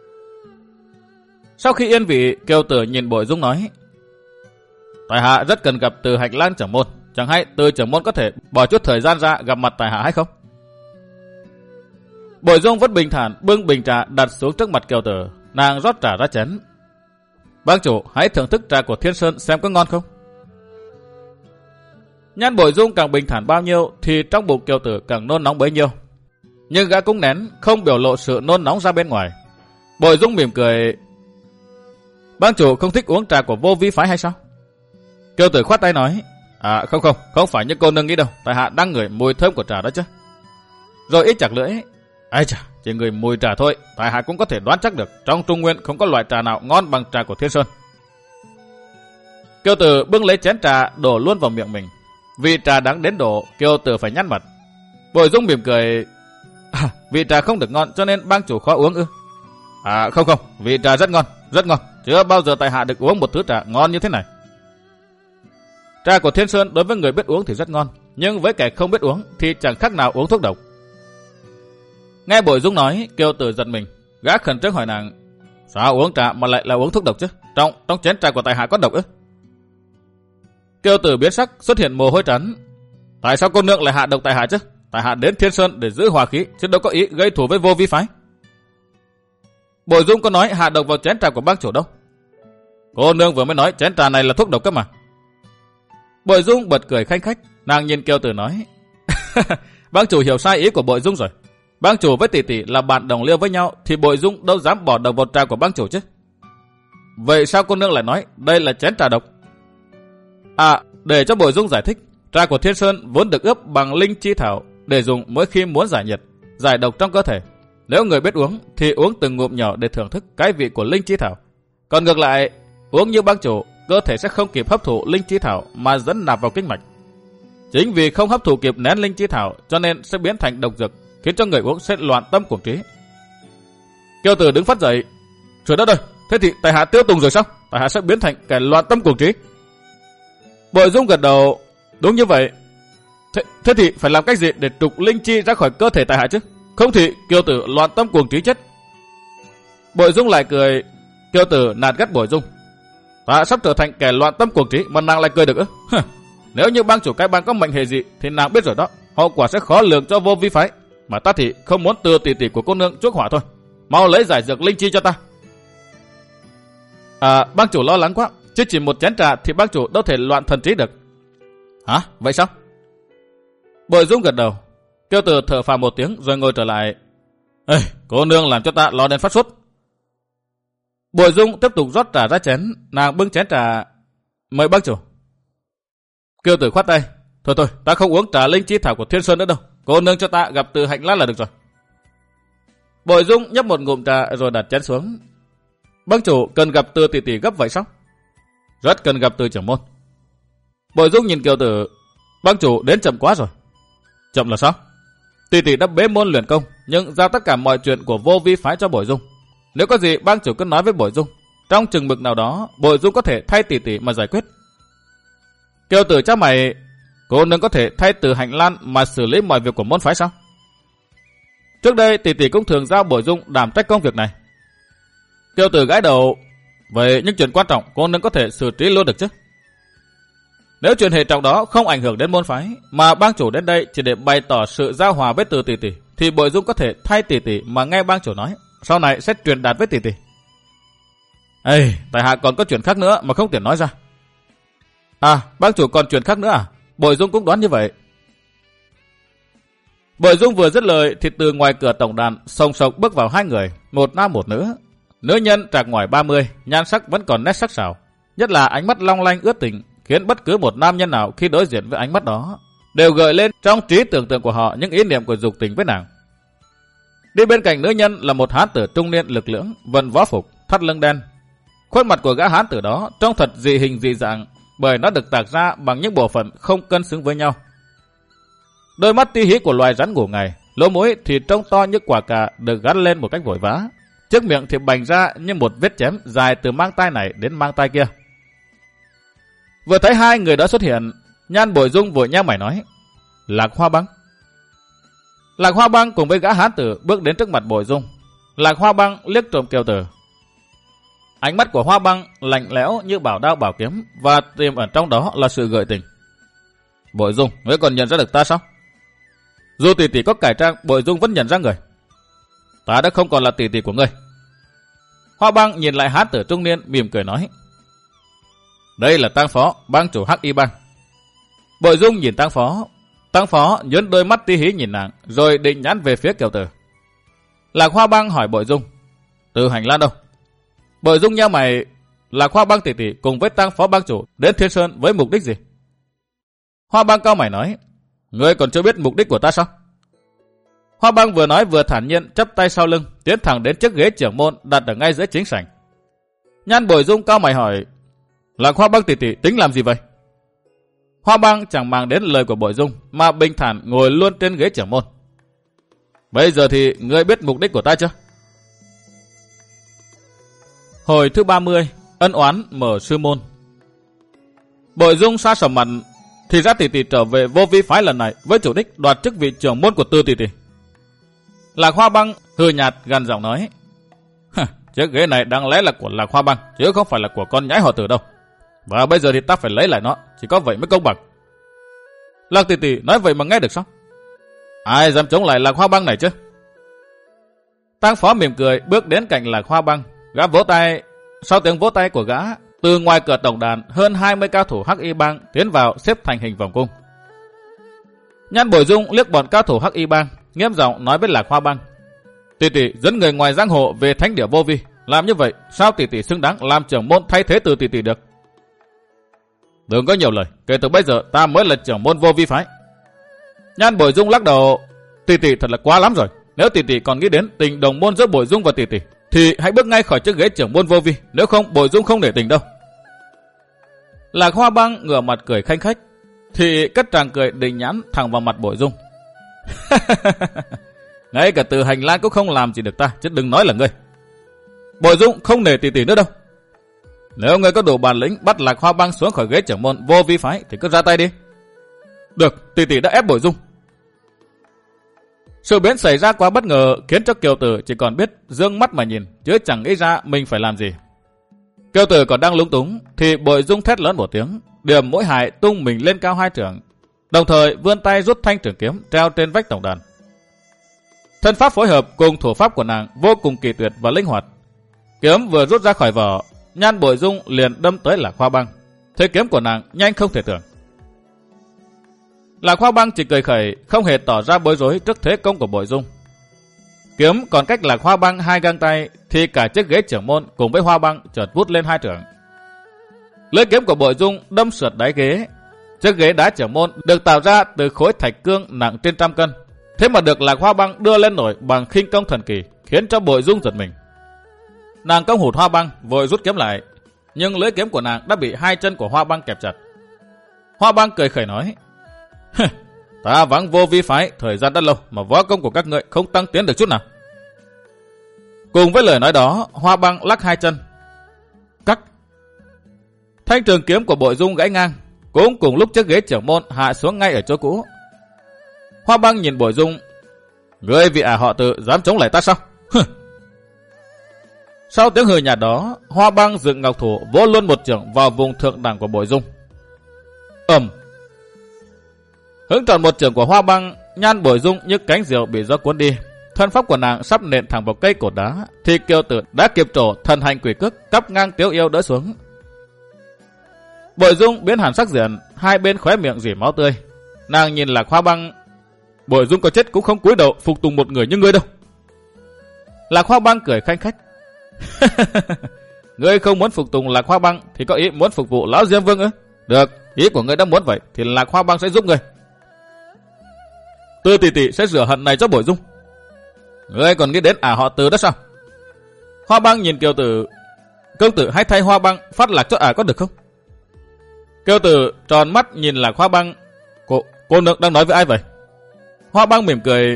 Sau khi yên vị, Kiều Tử nhìn Bội Dung nói. Tại hạ rất cần gặp Từ Hành Lang trưởng môn. Chẳng hay Từ trưởng môn có thể bỏ chút thời gian ra gặp mặt tại hạ hay không? Bội Dung vẫn bình thản bưng bình trà đặt xuống trước mặt Kiều Tử. Nàng rót trà ra chén. Bang chủ hãy thưởng thức trà của Thiên Sơn xem có ngon không? Nhan Bội Dung càng bình thản bao nhiêu thì trong bụng Kiều Tử càng nôn nóng bấy nhiêu. Nhưng gã cũng nén không biểu lộ sự nôn nóng ra bên ngoài. Bội Dung mỉm cười. Bang chủ không thích uống trà của Vô Vi phái hay sao? Kiều Tử khoát tay nói. Không phải như cô nương nghĩ đâu. Tại hạ đang ngửi mùi thơm của trà đó chứ. Rồi ít chặt lưỡi. Ai chà, chỉ ngửi mùi trà thôi, tại hạ cũng có thể đoán chắc được trong Trung Nguyên không có loại trà nào ngon bằng trà của Thiên Sơn. Kiều Tử bưng lấy chén trà đổ luôn vào miệng mình. Vì trà đắng đến độ, Kiều Tử phải nhăn mặt. Bội Dung mỉm cười. Vị trà không được ngon cho nên bang chủ khó uống ư? Không, vị trà rất ngon, rất ngon. Chưa bao giờ tại hạ được uống một thứ trà ngon như thế này. Trà của Thiên Sơn đối với người biết uống thì rất ngon, nhưng với kẻ không biết uống thì chẳng khác nào uống thuốc độc. Nghe Bội Dung nói, Kiều Tử giật mình, gã khẩn trương hỏi nàng. Sao uống trà mà lại là uống thuốc độc chứ? Trong chén trà của tại hạ có độc ư? Kiều Tử biến sắc, xuất hiện mồ hôi trắng. Tại sao cô nương lại hạ độc tại hạ chứ? Tại hạ đến Thiên Sơn để giữ hòa khí, chứ đâu có ý gây thù với Vô Vi phái. Bội Dung có nói hạ độc vào chén trà của bang chủ đâu. Cô nương vừa mới nói chén trà này là thuốc độc cơ mà. Bội Dung bật cười khanh khách, nàng nhìn Kiều Tử nói. Bang chủ hiểu sai ý của Bội Dung rồi. Bang chủ với tỷ tỷ là bạn đồng liêu với nhau thì Bội Dung đâu dám bỏ độc vào trà của bang chủ chứ. Vậy sao cô nương lại nói đây là chén trà độc? Để cho Bội Dung giải thích, trà của Thiên Sơn vốn được ướp bằng linh chi thảo để dùng mỗi khi muốn giải nhiệt, giải độc trong cơ thể. Nếu người biết uống thì uống từng ngụm nhỏ để thưởng thức cái vị của linh chi thảo. Còn ngược lại, uống như bang chủ, cơ thể sẽ không kịp hấp thụ linh chi thảo mà dẫn nạp vào kinh mạch. Chính vì không hấp thụ kịp nén linh chi thảo cho nên sẽ biến thành độc dược, khiến cho người uống sẽ loạn tâm cuồng trí. Kiều Tử đứng phát dậy. Trời đất ơi, thế thì tại hạ tiêu tùng rồi sao? Tại hạ sẽ biến thành kẻ loạn tâm cuồng trí. Bội Dung gật đầu. Đúng như vậy. Thế thì phải làm cách gì để trục linh chi ra khỏi cơ thể tại hạ chứ? Không thì Kiều Tử loạn tâm cuồng trí chết. Bội Dung lại cười. Kiều Tử nạt gắt Bội Dung. Ta sắp trở thành kẻ loạn tâm cuồng trí mà nàng lại cười được ư? Nếu như bang chủ cái bang có mệnh hệ gì thì nàng biết rồi đó, hậu quả sẽ khó lường cho Vô Vi phái. Mà ta thì không muốn từ tỷ tỷ của cô nương chuốc hỏa thôi. Mau lấy giải dược linh chi cho ta. Bang chủ lo lắng quá, chứ chỉ một chén trà thì bang chủ đâu thể loạn thần trí được. Hả? Vậy sao? Bội Dung gật đầu. Kiều Tử thở phào một tiếng rồi ngồi trở lại. Ê, cô nương làm cho ta lo đến phát sốt. Bội Dung tiếp tục rót trà ra chén, nàng bưng chén trà. Mời bang chủ. Kiều Tử khoát tay. Thôi, ta không uống trà linh chi thảo của Thiên Sơn nữa đâu. Cô nương cho ta gặp Từ Hành Lang là được rồi. Bội Dung nhấp một ngụm trà rồi đặt chén xuống. Bang chủ cần gặp Từ tỷ tỷ gấp vậy sao? Rất cần gặp Từ trưởng môn. Bội Dung nhìn Kiều Tử. Bang chủ đến chậm quá rồi. Chậm là sao? Tỷ tỷ đã bế môn luyện công, nhưng giao tất cả mọi chuyện của Vô Vi phái cho Bội Dung. Nếu có gì bang chủ cứ nói với Bội Dung. Trong chừng mực nào đó, Bội Dung có thể thay tỷ tỷ mà giải quyết. Kiều Tử chắc mày. Cô nương có thể thay Từ Hành Lang mà xử lý mọi việc của môn phái sao? Trước đây tỷ tỷ cũng thường giao Bội Dung đảm trách công việc này. Kiều Tử gãi đầu. Vậy những chuyện quan trọng cô nương có thể xử trí luôn được chứ? Nếu chuyện hệ trọng đó không ảnh hưởng đến môn phái, mà bang chủ đến đây chỉ để bày tỏ sự giao hòa với Từ tỷ tỷ, thì Bội Dung có thể thay tỷ tỷ mà nghe bang chủ nói, sau này sẽ truyền đạt với tỷ tỷ. Ê, tại hạ còn có chuyện khác nữa mà không tiện nói ra. Bang chủ còn chuyện khác nữa à? Bội Dung cũng đoán như vậy. Bội Dung vừa dứt lời thì từ ngoài cửa tổng đàn sồng sộc bước vào hai người, một nam một nữ. Nữ nhân trạc ngoài 30, nhan sắc vẫn còn nét sắc sảo, nhất là ánh mắt long lanh ướt tình, khiến bất cứ một nam nhân nào khi đối diện với ánh mắt đó đều gợi lên trong trí tưởng tượng của họ những ý niệm của dục tình với nàng. Đi bên cạnh nữ nhân là một hán tử trung niên lực lưỡng, vận võ phục, thắt lưng đen. Khuôn mặt của gã hán tử đó trông thật dị hình dị dạng, bởi nó được tạc ra bằng những bộ phận không cân xứng với nhau. Đôi mắt ti hí của loài rắn ngủ ngày, lỗ mũi thì trông to như quả cà được gắn lên một cách vội vã, chiếc miệng thì bành ra như một vết chém dài từ mang tai này đến mang tai kia. Vừa thấy hai người đó xuất hiện, Nhan Bội Dung vội nheo mày nói: Lạc Hoa Băng. Lạc Hoa Băng cùng với gã hán tử bước đến trước mặt Bội Dung. Lạc Hoa Băng liếc trộm Kiều Tử. Ánh mắt của Hoa Băng lạnh lẽo như bảo đao bảo kiếm, và tiềm ẩn trong đó là sự gợi tình. Bội Dung, ngươi còn nhận ra được ta sao? Dù tỷ tỷ có cải trang, Bội Dung vẫn nhận ra người. Ta đã không còn là tỷ tỷ của ngươi. Hoa Băng nhìn lại hán tử trung niên mỉm cười nói: Đây là Tang Phó, bang chủ Hắc Y Bang. Bội Dung nhìn Tang Phó nhớn đôi mắt tí hí nhìn nàng, rồi định nhãn về phía Kiều Tử. Lạc Hoa Băng hỏi Bội Dung: Từ Hành Lan đâu? Bội Dung nheo mày. Lạc Hoa Băng tỷ tỷ cùng với Tang Phó bang chủ đến Thiên Sơn với mục đích gì? Hoa Băng cau mày nói: Ngươi còn chưa biết mục đích của ta sao? Hoa Băng vừa nói vừa thản nhiên chắp tay sau lưng, tiến thẳng đến chiếc ghế trưởng môn đặt ở ngay giữa chính sảnh. Nhan Bội Dung cau mày hỏi: Lạc Hoa Băng tỷ tỷ tính làm gì vậy? Hoa Băng chẳng màng đến lời của Bội Dung mà bình thản ngồi luôn trên ghế trưởng môn. Bây giờ thì ngươi biết mục đích của ta chưa? Hồi thứ 30, ân oán mở sư môn. Bội Dung xa sầm mặt, thì ra tỷ tỷ trở về Vô Vi phái lần này với chủ đích đoạt chức vị trưởng môn của Tư tỷ tỷ. Lạc Hoa Băng hừ nhạt gằn giọng nói: Chiếc ghế này đáng lẽ là của Lạc Hoa Băng, chứ không phải là của con nhãi họ Tử đâu. Và bây giờ thì ta phải lấy lại nó, chỉ có vậy mới công bằng. Lạc tỷ tỷ nói vậy mà nghe được sao? Ai dám chống lại Lạc Hoa Băng này chứ? Tang Phó mỉm cười bước đến cạnh Lạc Hoa Băng, gã vỗ tay. Sau tiếng vỗ tay của gã, từ ngoài cửa tổng đàn hơn 20 cao thủ Hắc Y Bang tiến vào xếp thành hình vòng cung. Nhan Bội Dung liếc bọn cao thủ Hắc Y Bang, nghiêm giọng nói với Lạc Hoa Băng: Tỷ tỷ dẫn người ngoài giang hồ về thánh địa Vô Vi, làm như vậy sao tỷ tỷ xứng đáng làm trưởng môn thay thế Từ tỷ tỷ được? Đừng có nhiều lời, kể từ bây giờ ta mới là trưởng môn Vô Vi phái. Nhan Bội Dung lắc đầu: Tỷ tỷ thật là quá lắm rồi. Nếu tỷ tỷ còn nghĩ đến tình đồng môn giữa Bội Dung và tỷ tỷ, thì hãy bước ngay khỏi chiếc ghế trưởng môn Vô Vi, nếu không Bội Dung không để tình đâu. Lạc Hoa Băng ngửa mặt cười khanh khách, thì cất tràng cười đình nhãn thẳng vào mặt Bội Dung. Ngay cả Từ Hành Lan cũng không làm gì được ta, chứ đừng nói là ngươi. Bội Dung không nể tỷ tỷ nữa đâu. Nếu ngươi có đủ bản lĩnh bắt Lạc Hoa Băng xuống khỏi ghế trưởng môn Vô Vi phái thì cứ ra tay đi. Được, tỷ tỷ đã ép Bội Dung. Sự biến xảy ra quá bất ngờ khiến cho Kiều Tử chỉ còn biết dương mắt mà nhìn, chứ chẳng nghĩ ra mình phải làm gì. Kiều Tử còn đang lúng túng thì Bội Dung thét lớn một tiếng, điểm mũi hại tung mình lên cao 2 trượng, đồng thời vươn tay rút thanh trường kiếm treo trên vách tổng đàn. Thân pháp phối hợp cùng thủ pháp của nàng vô cùng kỳ tuyệt và linh hoạt. Kiếm vừa rút ra khỏi vỏ, Nhan Bội Dung liền đâm tới Lạc Hoa Băng. Thế kiếm của nàng nhanh không thể tưởng. Lạc Hoa Băng chỉ cười khẩy, không hề tỏ ra bối rối trước thế công của Bội Dung. Kiếm còn cách Lạc Hoa Băng 2 gang tay thì cả chiếc ghế trưởng môn cùng với Hoa Băng chợt vút lên 2 trượng. Lưỡi kiếm của Bội Dung đâm sượt đáy ghế. Chiếc ghế đá trưởng môn được tạo ra từ khối thạch cương nặng trên 100 cân, thế mà được Lạc Hoa Băng đưa lên nổi bằng khinh công thần kỳ, khiến cho Bội Dung giật mình. Nàng công hụt Hoa Băng vội rút kiếm lại, nhưng lưỡi kiếm của nàng đã bị 2 chân của Hoa Băng kẹp chặt. Hoa Băng cười khẩy nói: Ta vắng Vô Vi phái thời gian đã lâu mà võ công của các ngươi không tăng tiến được chút nào. Cùng với lời nói đó, Hoa Băng lắc 2 chân. Cắt. Thanh trường kiếm của Bội Dung gãy ngang, cũng cùng lúc chiếc ghế trưởng môn hạ xuống ngay ở chỗ cũ. Hoa Băng nhìn Bội Dung: Ngươi vì họ Từ dám chống lại ta sao? Sau tiếng hừ nhạt đó, Hoa Băng dựng ngọc thủ vỗ luôn một chưởng vào vùng thượng đẳng của Bội Dung. Ầm. Hứng trọn một chưởng của Hoa Băng, Nhan Bội Dung như cánh diều bị gió cuốn đi. Thân pháp của nàng sắp nện thẳng vào cây cột đá, thì Kiều Tử đã kịp trổ thần hành quỷ cước cắp ngang Tiếu Yêu đỡ xuống. Bội Dung biến hẳn sắc diện, hai bên khóe miệng rỉ máu tươi. Nàng nhìn Lạc Hoa Băng: Bội Dung có chết cũng không cúi đầu phục tùng một người như ngươi đâu. Lạc Hoa Băng cười khanh khách. Ngươi không muốn phục tùng Lạc Hoa Băng thì có ý muốn phục vụ lão Diêm Vương ư? Được, ý của ngươi đã muốn vậy thì Lạc Hoa Băng sẽ giúp ngươi. Tư tỷ tỷ sẽ rửa hận này cho Bội Dung. Ngươi còn nghĩ đến họ Từ đó sao? Hoa Băng nhìn Kiều Tử. Công tử hãy thay Hoa Băng phát lạc cho có được không? Kiều Tử tròn mắt nhìn Lạc Hoa Băng. Cô nương đang nói với ai vậy? Hoa Băng mỉm cười.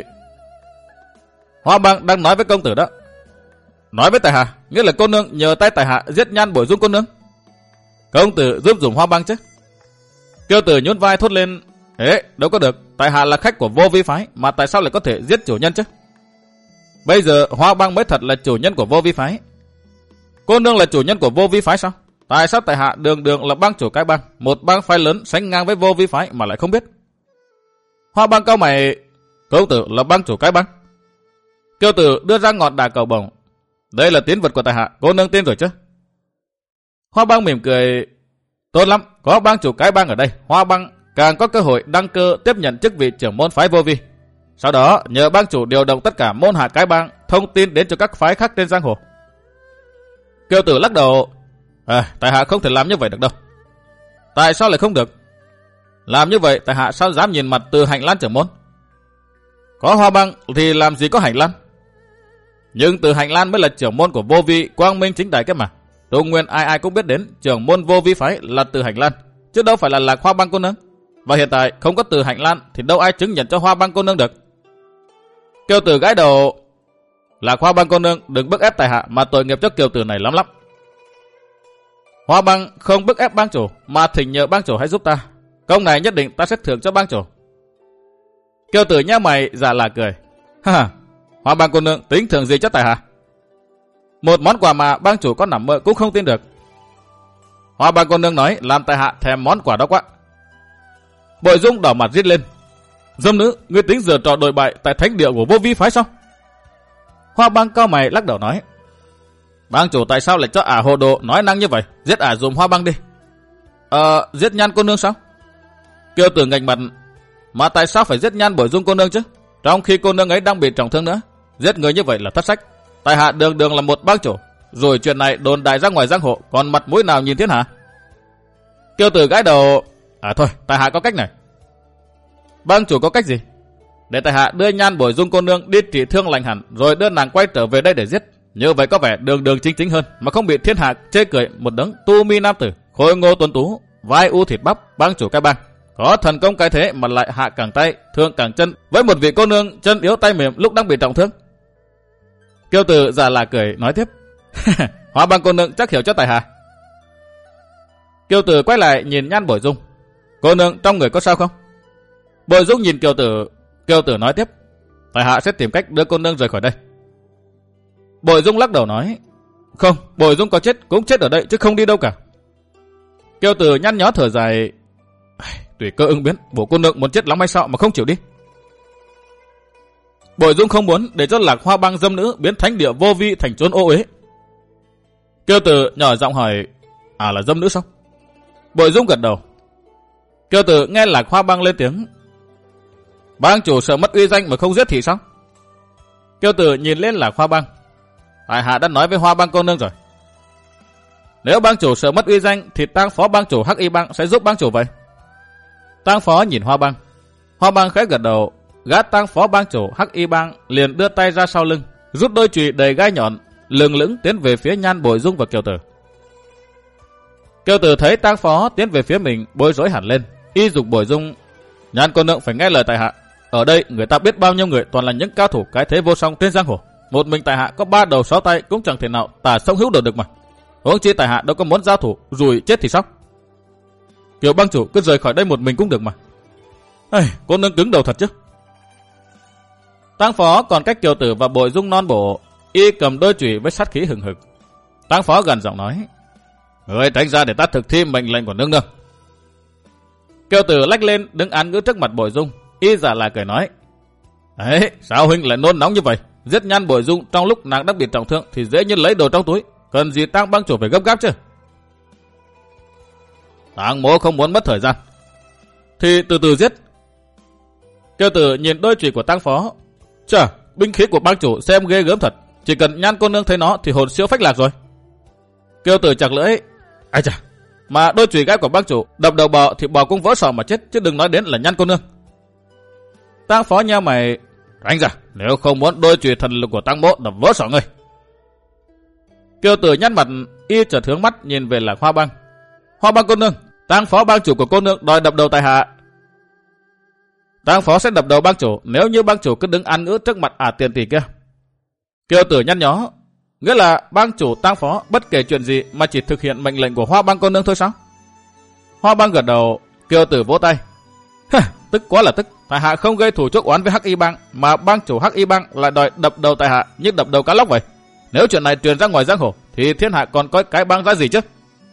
Hoa Băng đang nói với công tử đó. Nói với tại hạ, nghĩa là cô nương nhờ tay tại hạ giết Nhan Bội Dung cô nương. Công tử giúp dùng Hoa Băng chứ? Kiều Tử nhún vai thốt lên. Đâu có được, tại hạ là khách của Vô Vi phái, mà tại sao lại có thể giết chủ nhân chứ? Bây giờ Hoa Băng mới thật là chủ nhân của Vô Vi phái. Cô nương là chủ nhân của Vô Vi phái sao? Tại sao tại hạ đường đường là bang chủ cái bang, một bang phái lớn sánh ngang với Vô Vi phái mà lại không biết? Hoa Băng cau mày. Công tử là bang chủ cái bang. Kiều Tử đưa ra ngọn đà cầu bổng. Đây là tín vật của tại hạ, cô nương tin rồi chứ? Hoa Băng mỉm cười. Tốt lắm, có bang chủ cái bang ở đây, Hoa Băng càng có cơ hội đăng cơ tiếp nhận chức vị trưởng môn phái Vô Vi. Sau đó nhờ bang chủ điều động tất cả môn hạ cái bang thông tin đến cho các phái khác trên giang hồ. Kiều Tử lắc đầu. Tại hạ không thể làm như vậy được đâu. Tại sao lại không được? Làm như vậy tại hạ sao dám nhìn mặt Từ Hành Lan trưởng môn? Có Hoa Băng thì làm gì có Hành Lan? Nhưng Từ Hành Lan mới là trưởng môn của Vô Vi quang minh chính đại cái mà. Trung Nguyên ai ai cũng biết đến trưởng môn Vô Vi phái là Từ Hành Lan, chứ đâu phải là Lạc Hoa Băng cô nương. Và hiện tại không có Từ Hành Lan thì đâu ai chứng nhận cho Hoa Băng cô nương được. Kiều Tử gãi đầu. Lạc Hoa Băng cô nương đừng bức ép tại hạ, mà tội nghiệp cho Kiều Tử này lắm lắm. Hoa Băng không bức ép bang chủ, mà thỉnh nhờ bang chủ hãy giúp ta. Công này nhất định ta sẽ thưởng cho bang chủ. Kiều Tử nhếch mày giả là cười. Hoa Băng cô nương tính thưởng gì cho tại hạ? Một món quà mà bang chủ có nằm mơ cũng không tin được. Hoa Băng cô nương nói làm tại hạ thèm món quà đó quá. Bội Dung đỏ mặt rít lên. Dâm nữ, ngươi tính giở trò đồi bại tại thánh địa của Vô Vi phái sao? Hoa Băng cau mày lắc đầu nói. Bang chủ tại sao lại cho hồ đồ nói năng như vậy? Giết dùm Hoa Băng đi. Giết Nhan cô nương sao? Kiều Tử ngạch mặt. Mà tại sao phải giết Nhan Bội Dung cô nương chứ? Trong khi cô nương ấy đang bị trọng thương nữa. Giết người như vậy là thất sách. Tại hạ đường đường là một bang chủ, rồi chuyện này đồn đại ra ngoài giang hồ, còn mặt mũi nào nhìn thiên hạ? Kiều Tử gãi đầu. Thôi, tại hạ có cách này. Bang chủ có cách gì? Để tại hạ đưa Nhan Bội Dung cô nương đi trị thương lành hẳn, rồi đưa nàng quay trở về đây để giết. Như vậy có vẻ đường đường chính chính hơn, mà không bị thiên hạ chê cười một đấng tu mi nam tử, khôi ngô tuấn tú, vai u thịt bắp, bang chủ cái bang. Có thần công cái thế mà lại hạ cẳng tay, thương cẳng chân, với một vị cô nương chân yếu tay mềm lúc đang bị trọng thương. Kiều Tử giả là cười nói tiếp. Hoa Băng cô nương chắc hiểu cho tại hạ. Kiều Tử quay lại nhìn Nhan Bội Dung. Cô nương trong người có sao không? Bội Dung nhìn Kiều Tử. Kiều Tử nói tiếp. Tại hạ sẽ tìm cách đưa cô nương rời khỏi đây. Bội Dung lắc đầu nói. Không, Bội Dung có chết cũng chết ở đây chứ không đi đâu cả. Kiều Tử nhăn nhó thở dài. Tùy cơ ứng biến, bộ cô nương muốn chết lắm hay sao mà không chịu đi? Bội Dung không muốn để cho Lạc Hoa Băng dâm nữ biến thánh địa Vô Vi thành chốn ô uế. Kiều Tử nhỏ giọng hỏi. Là dâm nữ sao? Bội Dung gật đầu. Kiều Tử nghe Lạc Hoa Băng lên tiếng. Bang chủ sợ mất uy danh mà không giết thì sao? Kiều Tử nhìn lên Lạc Hoa Băng. Tại hạ đã nói với Hoa Băng cô nương rồi. Nếu bang chủ sợ mất uy danh thì tang phó bang chủ Hắc Y Bang sẽ giúp bang chủ vậy. Tang phó nhìn Hoa Băng. Hoa Băng khẽ gật đầu. Gã tang phó bang chủ Hắc Y Bang liền đưa tay ra sau lưng, rút đôi chùy đầy gai nhọn, lừng lững tiến về phía Nhan Bội Dung và Kiều Tử. Kiều Tử thấy tang phó tiến về phía mình, bối rối hẳn lên, y dục Bội Dung. Nhan cô nương phải nghe lời tại hạ. Ở đây người ta biết bao nhiêu người toàn là những cao thủ cái thế vô song trên giang hồ. Một mình tại hạ có 3 đầu 6 tay cũng chẳng thể nào tả sông hữu được mà. Huống chi tại hạ đâu có muốn giao thủ, rủi chết thì sao? Kiều bang chủ cứ rời khỏi đây một mình cũng được mà. Cô nương cứng đầu thật chứ. Tang phó còn cách Kiều Tử và Bội Dung non bộ, y cầm đôi chùy với sát khí hừng hực. Tang phó gần giọng nói. Người tránh ra để ta thực thi mệnh lệnh của nương nương. Kiều Tử lách lên đứng án ngữ trước mặt Bội Dung, y giả là cười nói. Sao huynh lại nôn nóng như vậy? Giết Nhan Bội Dung trong lúc nàng đang bị trọng thương thì dễ như lấy đồ trong túi, cần gì Tang bang chủ phải gấp gáp chứ? Tang mỗ không muốn mất thời gian, thì từ từ giết. Kiều Tử nhìn đôi chùy của Tang Phó. Chà, binh khí của bang chủ xem ghê gớm thật. Chỉ cần Nhan cô nương thấy nó thì hồn siêu phách lạc rồi. Kiều Tử chặt lưỡi. Ai chà, mà đôi chùy gai của bang chủ đập đầu bò thì bò cũng vỡ sọ mà chết, chứ đừng nói đến là Nhan cô nương. Tang Phó nheo mày. Tránh ra, nếu không muốn đôi chùy thần lực của Tang mỗ đập vỡ sọ ngươi. Kiều Tử nhăn mặt, y chợt hướng mắt nhìn về Lạc Hoa Bang. Hoa Bang cô nương, Tang Phó bang chủ của cô nương đòi đập đầu tại hạ. Tang Phó sẽ đập đầu bang chủ nếu như bang chủ cứ đứng ăn ngữ trước mặt tiền tỷ kia. Kiều Tử nhăn nhó. Nghĩa là bang chủ Tang Phó bất kể chuyện gì mà chỉ thực hiện mệnh lệnh của Hoa Bang cô nương thôi sao? Hoa Bang gật đầu. Kiều Tử vỗ tay. Tức quá là tức. Tại hạ không gây thù chuốc oán với Hắc Y Bang, mà bang chủ Hắc Y Bang lại đòi đập đầu tại hạ như đập đầu cá lóc vậy. Nếu chuyện này truyền ra ngoài giang hồ thì thiên hạ còn có cái bang giá gì chứ?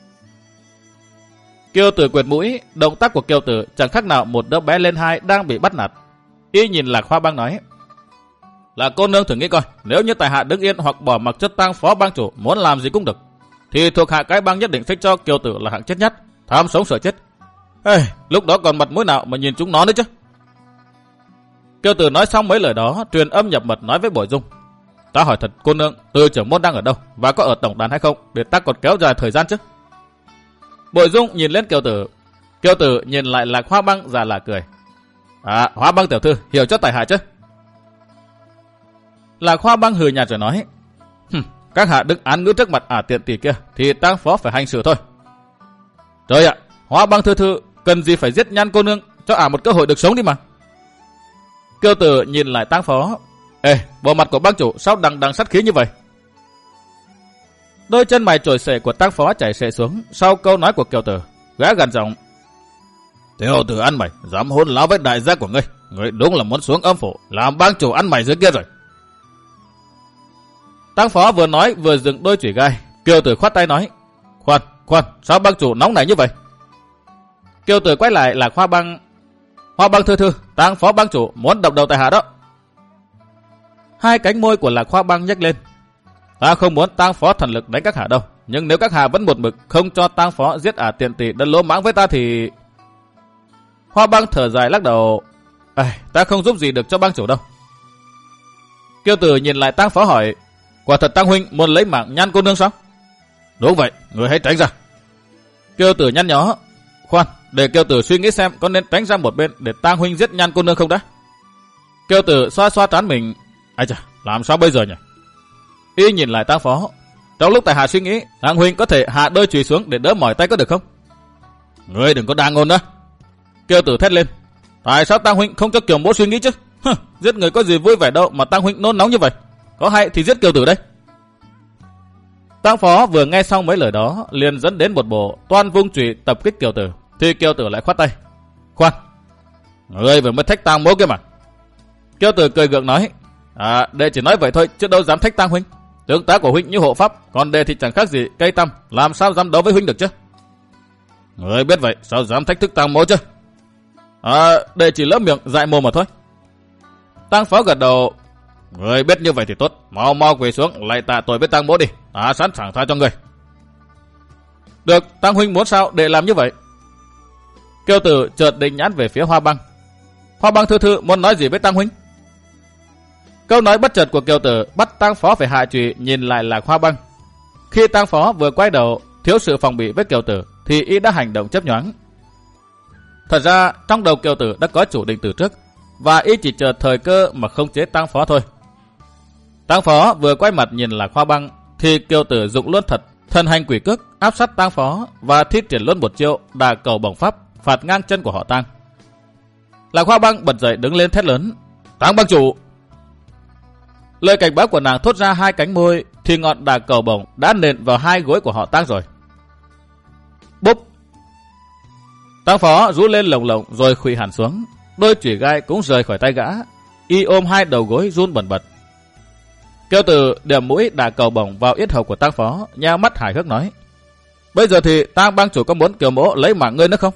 Kiều Tử quệt mũi. Động tác của Kiều Tử chẳng khác nào một đứa bé lên 2 đang bị bắt nạt. Y nhìn Lạc Hoa Bang nói. Là cô nương thử nghĩ coi, nếu như tại hạ đứng yên hoặc bỏ mặc cho Tang Phó bang chủ muốn làm gì cũng được, thì thuộc hạ cái bang nhất định thích cho Kiều Tử là hạng chết nhất, tham sống sợ chết. Lúc đó còn mặt mũi nào mà nhìn chúng nó nữa chứ? Kiều Tử nói xong mấy lời đó, truyền âm nhập mật nói với Bội Dung. Ta hỏi thật cô nương, Từ trưởng môn đang ở đâu và có ở tổng đàn hay không, để ta còn kéo dài thời gian chứ? Bội Dung nhìn lên Kiều Tử. Kiều Tử nhìn lại Lạc Hoa Bang già là cười. Hoa Bang tiểu thư hiểu cho tại hạ chứ? Lạc Hoa Bang hừ nhạt rồi nói. Các hạ đứng án ngữ trước mặt tiện tỷ kia thì Tang Phó phải hành xử thôi. Trời ạ, Hoa Bang thư cần gì phải giết Nhan cô nương, cho một cơ hội được sống đi mà. Kiều Tử nhìn lại Tang Phó. Bộ mặt của bang chủ sao đằng sát khí như vậy? Đôi chân mày trồi xệ của Tang Phó chảy xệ xuống sau câu nói của Kiều Tử. Gã gằn giọng. Tiểu tử ăn mày, dám hôn láo với đại gia của ngươi. Ngươi đúng là muốn xuống âm phủ làm bang chủ ăn mày dưới kia rồi. Tang Phó vừa nói vừa dựng đôi chùy gai. Kiều Tử khoát tay nói. Khoan, sao bang chủ nóng này như vậy? Kiều Tử quay lại Lạc Hoa Bang. Hoa Bang thư, Tang Phó bang chủ muốn đập đầu tại hạ đó. Hai cánh môi của Lạc Hoa Bang nhếch lên. Ta không muốn Tang Phó thần lực đánh các hạ đâu, nhưng nếu các hạ vẫn một mực không cho Tang Phó giết tiền tỷ đã lỗ mãng với ta thì... Hoa Bang thở dài lắc đầu. Ta không giúp gì được cho bang chủ đâu. Kiều Tử nhìn lại Tang Phó hỏi. Quả thật Tang huynh muốn lấy mạng Nhan cô nương sao? Đúng vậy, người hãy tránh ra. Kiều Tử nhăn nhó. Khoan, để Kiều Tử suy nghĩ xem có nên tránh ra một bên để Tang huynh giết Nhan cô nương không đã. Kiều Tử xoa xoa trán mình. Ai chà, làm sao bây giờ nhỉ? Y nhìn lại Tang Phó. Trong lúc tại hạ suy nghĩ, Tang huynh có thể hạ đôi chùy xuống để đỡ mỏi tay có được không? Ngươi đừng có đa ngôn nữa. Kiều Tử thét lên. Tại sao Tang huynh không cho Kiều mỗ suy nghĩ chứ? Giết người có gì vui vẻ đâu mà Tang huynh nôn nóng như vậy. Có hay thì giết Kiều Tử đây. Tang Phó vừa nghe xong mấy lời đó, liền dẫn đến một bộ toan vung chùy tập kích Kiều Tử, thì Kiều Tử lại khoát tay. Khoan, ngươi vừa mới thách Tang mỗ kia mà. Kiều Tử cười gượng nói. Đệ chỉ nói vậy thôi chứ đâu dám thách Tang huynh. Tướng tá của huynh như hộ pháp, còn đệ thì chẳng khác gì cây tăm, làm sao dám đấu với huynh được chứ? Ngươi biết vậy, sao dám thách thức Tang mỗ chứ? Đệ chỉ lỡ miệng dại mồm mà thôi. Tang Phó gật đầu. Ngươi biết như vậy thì tốt, mau quỳ xuống lại tạ tội với Tang mỗ đi, ta sẵn sàng tha cho ngươi. Được, Tang huynh muốn sao để làm như vậy. Kiều Tử chợt định nhãn về phía Hoa Bang. Hoa Bang thư muốn nói gì với Tang huynh? Câu nói bất chợt của Kiều Tử bắt Tang Phó phải hạ chùy nhìn lại Lạc Hoa Bang. Khi Tang Phó vừa quay đầu thiếu sự phòng bị với Kiều Tử thì y đã hành động chớp nhoáng. Thật ra trong đầu Kiều Tử đã có chủ định từ trước và y chỉ chờ thời cơ mà không chế Tang Phó thôi. Tang Phó vừa quay mặt nhìn Lạc Hoa Bang thì Kiều Tử dụng luôn thật thần hành quỷ cước áp sát Tang Phó và thi triển luôn một chiêu đà cầu bổng pháp phạt ngang chân của họ Tang. Lạc Hoa Bang bật dậy đứng lên thét lớn. Tang bang chủ! Lời cảnh báo của nàng thốt ra hai cánh môi thì ngọn đà cầu bổng đã nện vào hai gối của họ Tang rồi. Bốp! Tang Phó rú lên lồng lộng rồi khuỵu hẳn xuống, đôi chùy gai cũng rời khỏi tay gã. Y ôm hai đầu gối run bần bật. Kiều Tử điểm mũi đà cầu bổng vào yết hầu của Tang Phó, nheo mắt hài hước nói: Bây giờ thì Tang bang chủ có muốn Kiều mỗ lấy mạng ngươi nữa không?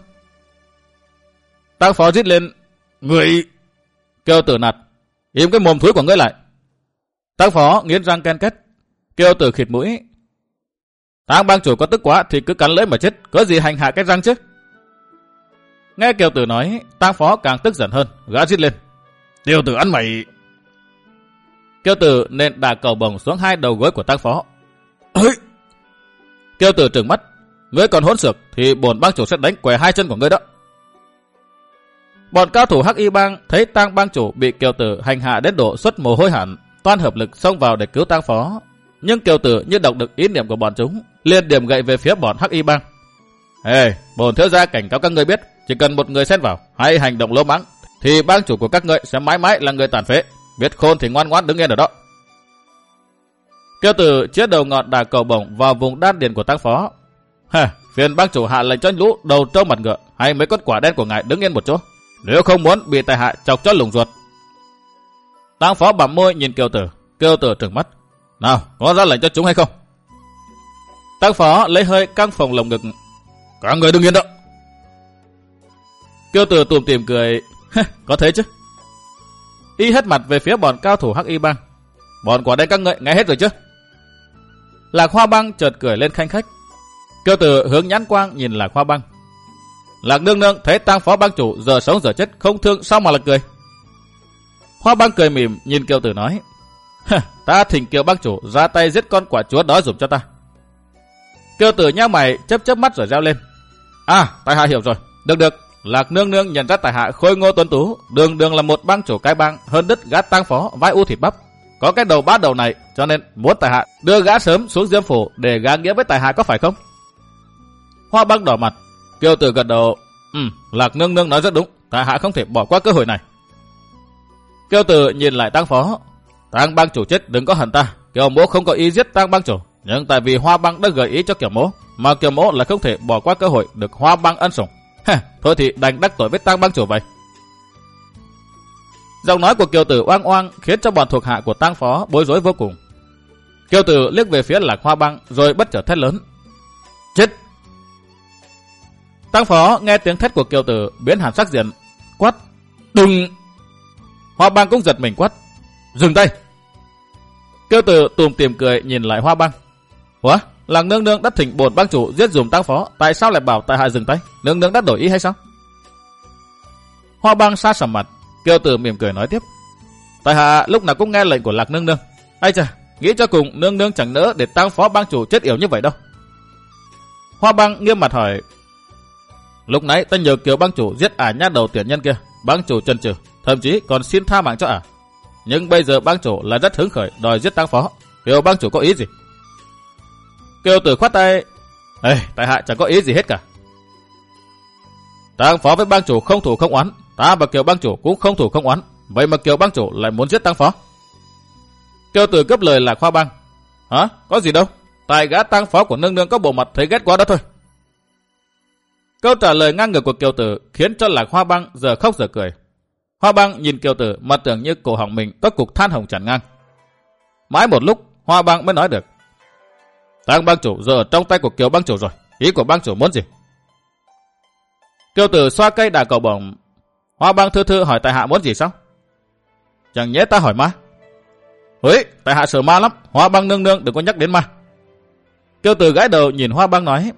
Tang Phó rít lên: Ngươi! Kiều Tử nạt: Im cái mồm thúi của ngươi lại. Tang Phó nghiến răng ken két. Kiều Tử khịt mũi: Tang bang chủ có tức quá thì cứ cắn lưỡi mà chết, có gì hành hạ cái răng chứ? Nghe Kiều Tử nói, Tang Phó càng tức giận hơn, gã rít lên: Tiêu tử ăn mày. Kiêu tử nên đà cầu bổng xuống hai đầu gối của Tăng Phó. Ơi! Kiêu tử trừng mắt. Ngươi còn hỗn xược thì bổn bang chủ sẽ đánh què hai chân của ngươi đó. Bọn cao thủ Hắc Y bang thấy Tang bang chủ bị Kiều tử hành hạ đến độ xuất mồ hôi hẳn, toan hợp lực xông vào để cứu Tang Phó. Nhưng Kiều tử như đọc được ý niệm của bọn chúng, liền điểm gậy về phía bọn Hắc Y bang. Bổn thiếu gia cảnh cáo các ngươi biết, chỉ cần một người xen vào hay hành động lỗ mãng, thì bang chủ của các ngươi sẽ mãi mãi là người tàn phế. Biết khôn thì ngoan ngoãn đứng yên ở đó. Kiều tử chĩa đầu ngọn đà cầu bổng vào vùng đan điền của Tang Phó. Phiền bang chủ hạ lệnh cho lũ đầu trâu mặt ngựa hay mấy con quả đen của ngài đứng yên một chỗ, nếu không muốn bị tại hạ chọc cho lủng ruột. Tang Phó bặm môi nhìn Kiều tử trừng mắt. Nào, có ra lệnh cho chúng hay không? Tang Phó lấy hơi căng phồng lồng ngực. Các người đứng yên đó. Kiều tử tủm tỉm cười. Có thế chứ. Y hết mặt về phía bọn cao thủ Hắc Y bang. Bọn quả đen các ngươi nghe hết rồi chứ? Lạc Hoa bang chợt cười lên khanh khách. Kiều tử hướng nhãn quang nhìn Lạc Hoa bang. Lạc nương nương thấy Tang Phó bang chủ giờ sống giờ chết không thương sao mà là cười. Hoa bang cười mỉm nhìn Kiều tử nói. Ta thỉnh Kiều bang chủ ra tay giết con quả chúa đó dùm cho ta. Kiều tử nhao mày chớp mắt rồi reo lên. Tại hạ hiểu rồi. Được. Lạc nương nương nhận ra tại hạ khôi ngô tuấn tú, đường là một bang chủ cái bang hơn đứt gã Tang Phó vai u thịt bắp. Có cái đầu bá đầu này cho nên muốn tại hạ đưa gã sớm xuống Diêm phủ để gã nghĩa với tại hạ có phải không? Hoa bang đỏ mặt. Kiều tử gật đầu. Lạc nương nương nói rất đúng, tại hạ không thể bỏ qua cơ hội này. Kiều tử nhìn lại Tang Phó. Tang bang chủ chết đừng có hận ta, Kiều mỗ không có ý giết Tang bang chủ, nhưng tại vì Hoa bang đã gợi ý cho Kiều mỗ, mà Kiều mỗ lại không thể bỏ qua cơ hội được Hoa bang ân sủng. Thôi thì đành đắc tội với Tang bang chủ vậy. Giọng nói của Kiều tử oang oang khiến cho bọn thuộc hạ của Tang Phó bối rối vô cùng. Kiều tử liếc về phía Lạc Hoa bang rồi bất chợt thét lớn. Chết! Tang Phó nghe tiếng thét của Kiều tử biến hẳn sắc diện, quát. Đừng! Hoa bang cũng giật mình quát. Dừng tay! Kiều tử tùm tìm cười nhìn lại Hoa bang. Ủa? Lạc nương nương đã thỉnh bổn bang chủ giết dùm Tang Phó, tại sao lại bảo tại hạ dừng tay? Nương nương đã đổi ý hay sao? Hoa bang sa sầm mặt. Kiều tử mỉm cười nói tiếp. Tại hạ lúc nào cũng nghe lệnh của Lạc nương nương. Ai chà, nghĩ cho cùng nương nương chẳng nỡ để Tang Phó bang chủ chết yểu như vậy đâu. Hoa bang nghiêm mặt hỏi. Lúc nãy ta nhờ Kiều bang chủ giết nhát đầu tiểu nhân kia, bang chủ chần chừ, thậm chí còn xin tha mạng cho nhưng bây giờ bang chủ là rất hứng khởi đòi giết Tang Phó. Kiều bang chủ có ý gì? Kiều tử khoát tay. Tại hạ chẳng có ý gì hết cả. Tang Phó với bang chủ không thù không oán, ta và Kiều bang chủ cũng không thù không oán, vậy mà Kiều bang chủ lại muốn giết Tang Phó. Kiều tử cướp lời Lạc Hoa bang. Có gì đâu, tại gã Tang Phó của nương nương có bộ mặt thấy ghét quá đó thôi. Câu trả lời ngang ngược của Kiều tử khiến cho Lạc Hoa bang giờ khóc giờ cười. Hoa bang nhìn Kiều tử mà tưởng như cổ họng mình có cục than hồng tràn ngang. Mãi một lúc Hoa bang mới nói được. Tang bang chủ giờ ở trong tay của Kiều bang chủ rồi, ý của bang chủ muốn gì? Kiều tử xoa cây đà cầu bổng. Hoa bang thư hỏi tại hạ muốn gì sao? Chẳng nhẽ ta hỏi ma? Tại hạ sợ ma lắm, Hoa bang nương nương đừng có nhắc đến ma. Kiều tử gãi đầu nhìn Hoa bang nói.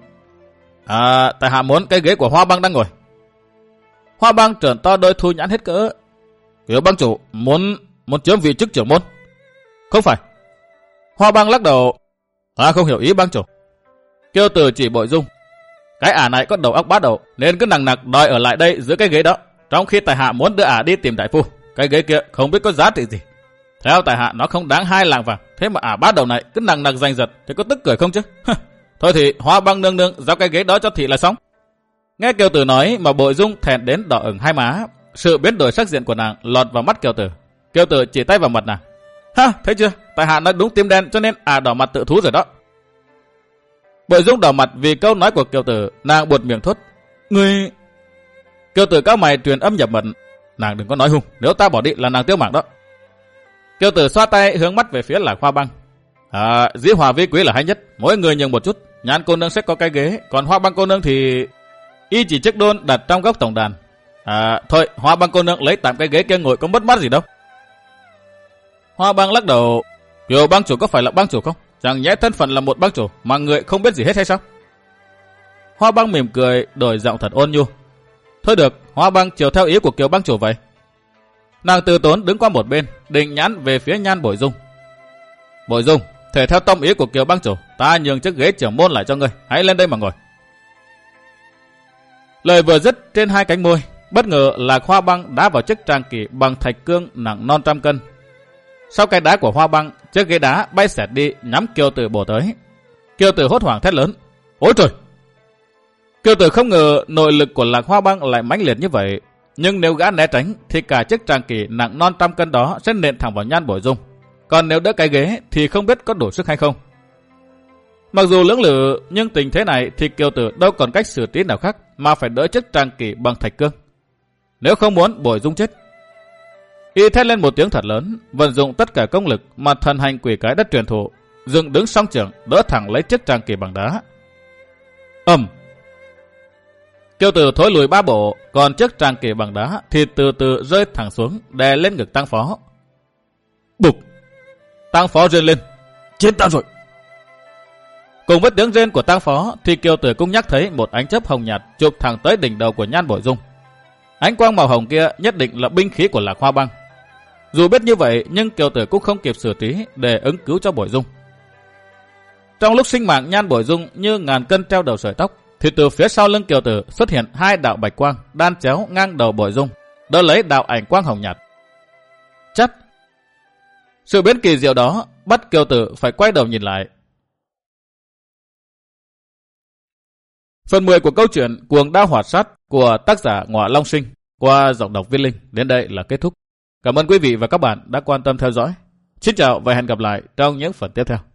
Tại hạ muốn cái ghế của Hoa bang đang ngồi. Hoa bang trợn to đôi thu nhãn hết cỡ. Kiều bang chủ muốn chiếm vị chức trưởng môn? Không phải. Hoa bang lắc đầu. Ta không hiểu ý bang chủ. Kiều tử chỉ bội dung. Cái này có đầu óc bá đầu nên cứ nằng nặc đòi ở lại đây giữa cái ghế đó, trong khi tại hạ muốn đưa đi tìm đại phu. Cái ghế kia không biết có giá trị gì. Theo tại hạ nó không đáng 2 lạng vàng, thế mà bá đầu này cứ nằng nặc giành giật thì có tức cười không chứ? Thôi thì Hoa bang nương nương giao cái ghế đó cho thị là xong. Nghe Kiều tử nói mà bội dung thẹn đến đỏ ửng hai má. Sự biến đổi sắc diện của nàng lọt vào mắt Kiều tử. Kiều tử chỉ tay vào mặt nàng. Thấy chưa? Tại hạ nói đúng tím đen cho nên đỏ mặt tự thú rồi đó. Bội dung đỏ mặt vì câu nói của Kiều tử, nàng buột miệng thốt. Ngươi... Kiều tử cao mày truyền âm nhập mật. Nàng đừng có nói hung, nếu ta bỏ đi là nàng tiêu mạng đó. Kiều tử xoa tay hướng mắt về phía Lạc Hoa bang. Dĩ hòa vi quý là hay nhất, mỗi người nhường một chút. Nhan cô nương sẽ có cái ghế, còn Hoa bang cô nương thì... Y chỉ chiếc đôn đặt trong góc tổng đàn. Thôi, Hoa bang cô nương lấy tạm cái ghế kia ngồi có mất mát gì đâu. Hoa bang lắc đầu. Kiều bang chủ có phải là bang chủ không? Chẳng nhẽ thân phận là một bang chủ mà người không biết gì hết hay sao? Hoa bang mỉm cười, đổi giọng thật ôn nhu. Thôi được, Hoa bang chiều theo ý của Kiều bang chủ vậy. Nàng từ tốn đứng qua một bên, định nhãn về phía Nhan Bội Dung. Bội Dung, thể theo tâm ý của Kiều bang chủ, ta nhường chiếc ghế trưởng môn lại cho ngươi, hãy lên đây mà ngồi. Lời vừa dứt, trên hai cánh môi, bất ngờ Lạc Hoa Băng đá vào chiếc trang kỷ bằng thạch cương nặng non trăm cân. Sau cái đá của Hoa Băng, chiếc ghế đá bay xẹt đi nhắm Kiều Tử bổ tới. Kiều Tử hốt hoảng thét lớn: ôi trời! Kiều Tử không ngờ nội lực của Lạc Hoa Băng lại mãnh liệt như vậy, nhưng nếu gã né tránh thì cả chiếc trang kỷ nặng non trăm cân đó sẽ nện thẳng vào Nhan Bội Dung. Còn nếu đỡ cái ghế thì không biết có đủ sức hay không. Mặc dù lưỡng lự, nhưng tình thế này thì Kiều Tử đâu còn cách xử trí nào khác mà phải đỡ chiếc trang kỷ bằng thạch cương. Nếu không muốn Bội Dung chết. Y thét lên một tiếng thật lớn, vận dụng tất cả công lực mà thần hành quỷ cái đất truyền thụ, dựng đứng song trưởng đỡ thẳng lấy chiếc trang kỷ bằng đá. Ầm! Kiều Tử thối lùi 3 bộ, còn chiếc trang kỷ bằng đá thì từ từ rơi thẳng xuống, đè lên ngực Tăng Phó. Bụp! Tăng Phó rên lên: chết ta rồi! Cùng với tiếng rên của Tăng Phó thì Kiều Tử cũng nhắc thấy một ánh chớp hồng nhạt chụp thẳng tới đỉnh đầu của Nhan Bội Dung. Ánh quang màu hồng kia nhất định là binh khí của Lạc Hoa Băng. Dù biết như vậy nhưng Kiều Tử cũng không kịp xử trí để ứng cứu cho Bội Dung. Trong lúc sinh mạng Nhan Bội Dung như ngàn cân treo đầu sợi tóc, thì từ phía sau lưng Kiều Tử xuất hiện 2 đạo bạch quang đan chéo ngang đầu Bội Dung, đỡ lấy đạo ảnh quang hồng nhạt. Chắt! Sự biến kỳ diệu đó bắt Kiều Tử phải quay đầu nhìn lại. Phần 10 của câu chuyện Cuồng Đao Hoạt Sát của tác giả Ngọa Long Sinh qua giọng đọc Viết Linh đến đây là kết thúc. Cảm ơn quý vị và các bạn đã quan tâm theo dõi. Xin chào và hẹn gặp lại trong những phần tiếp theo.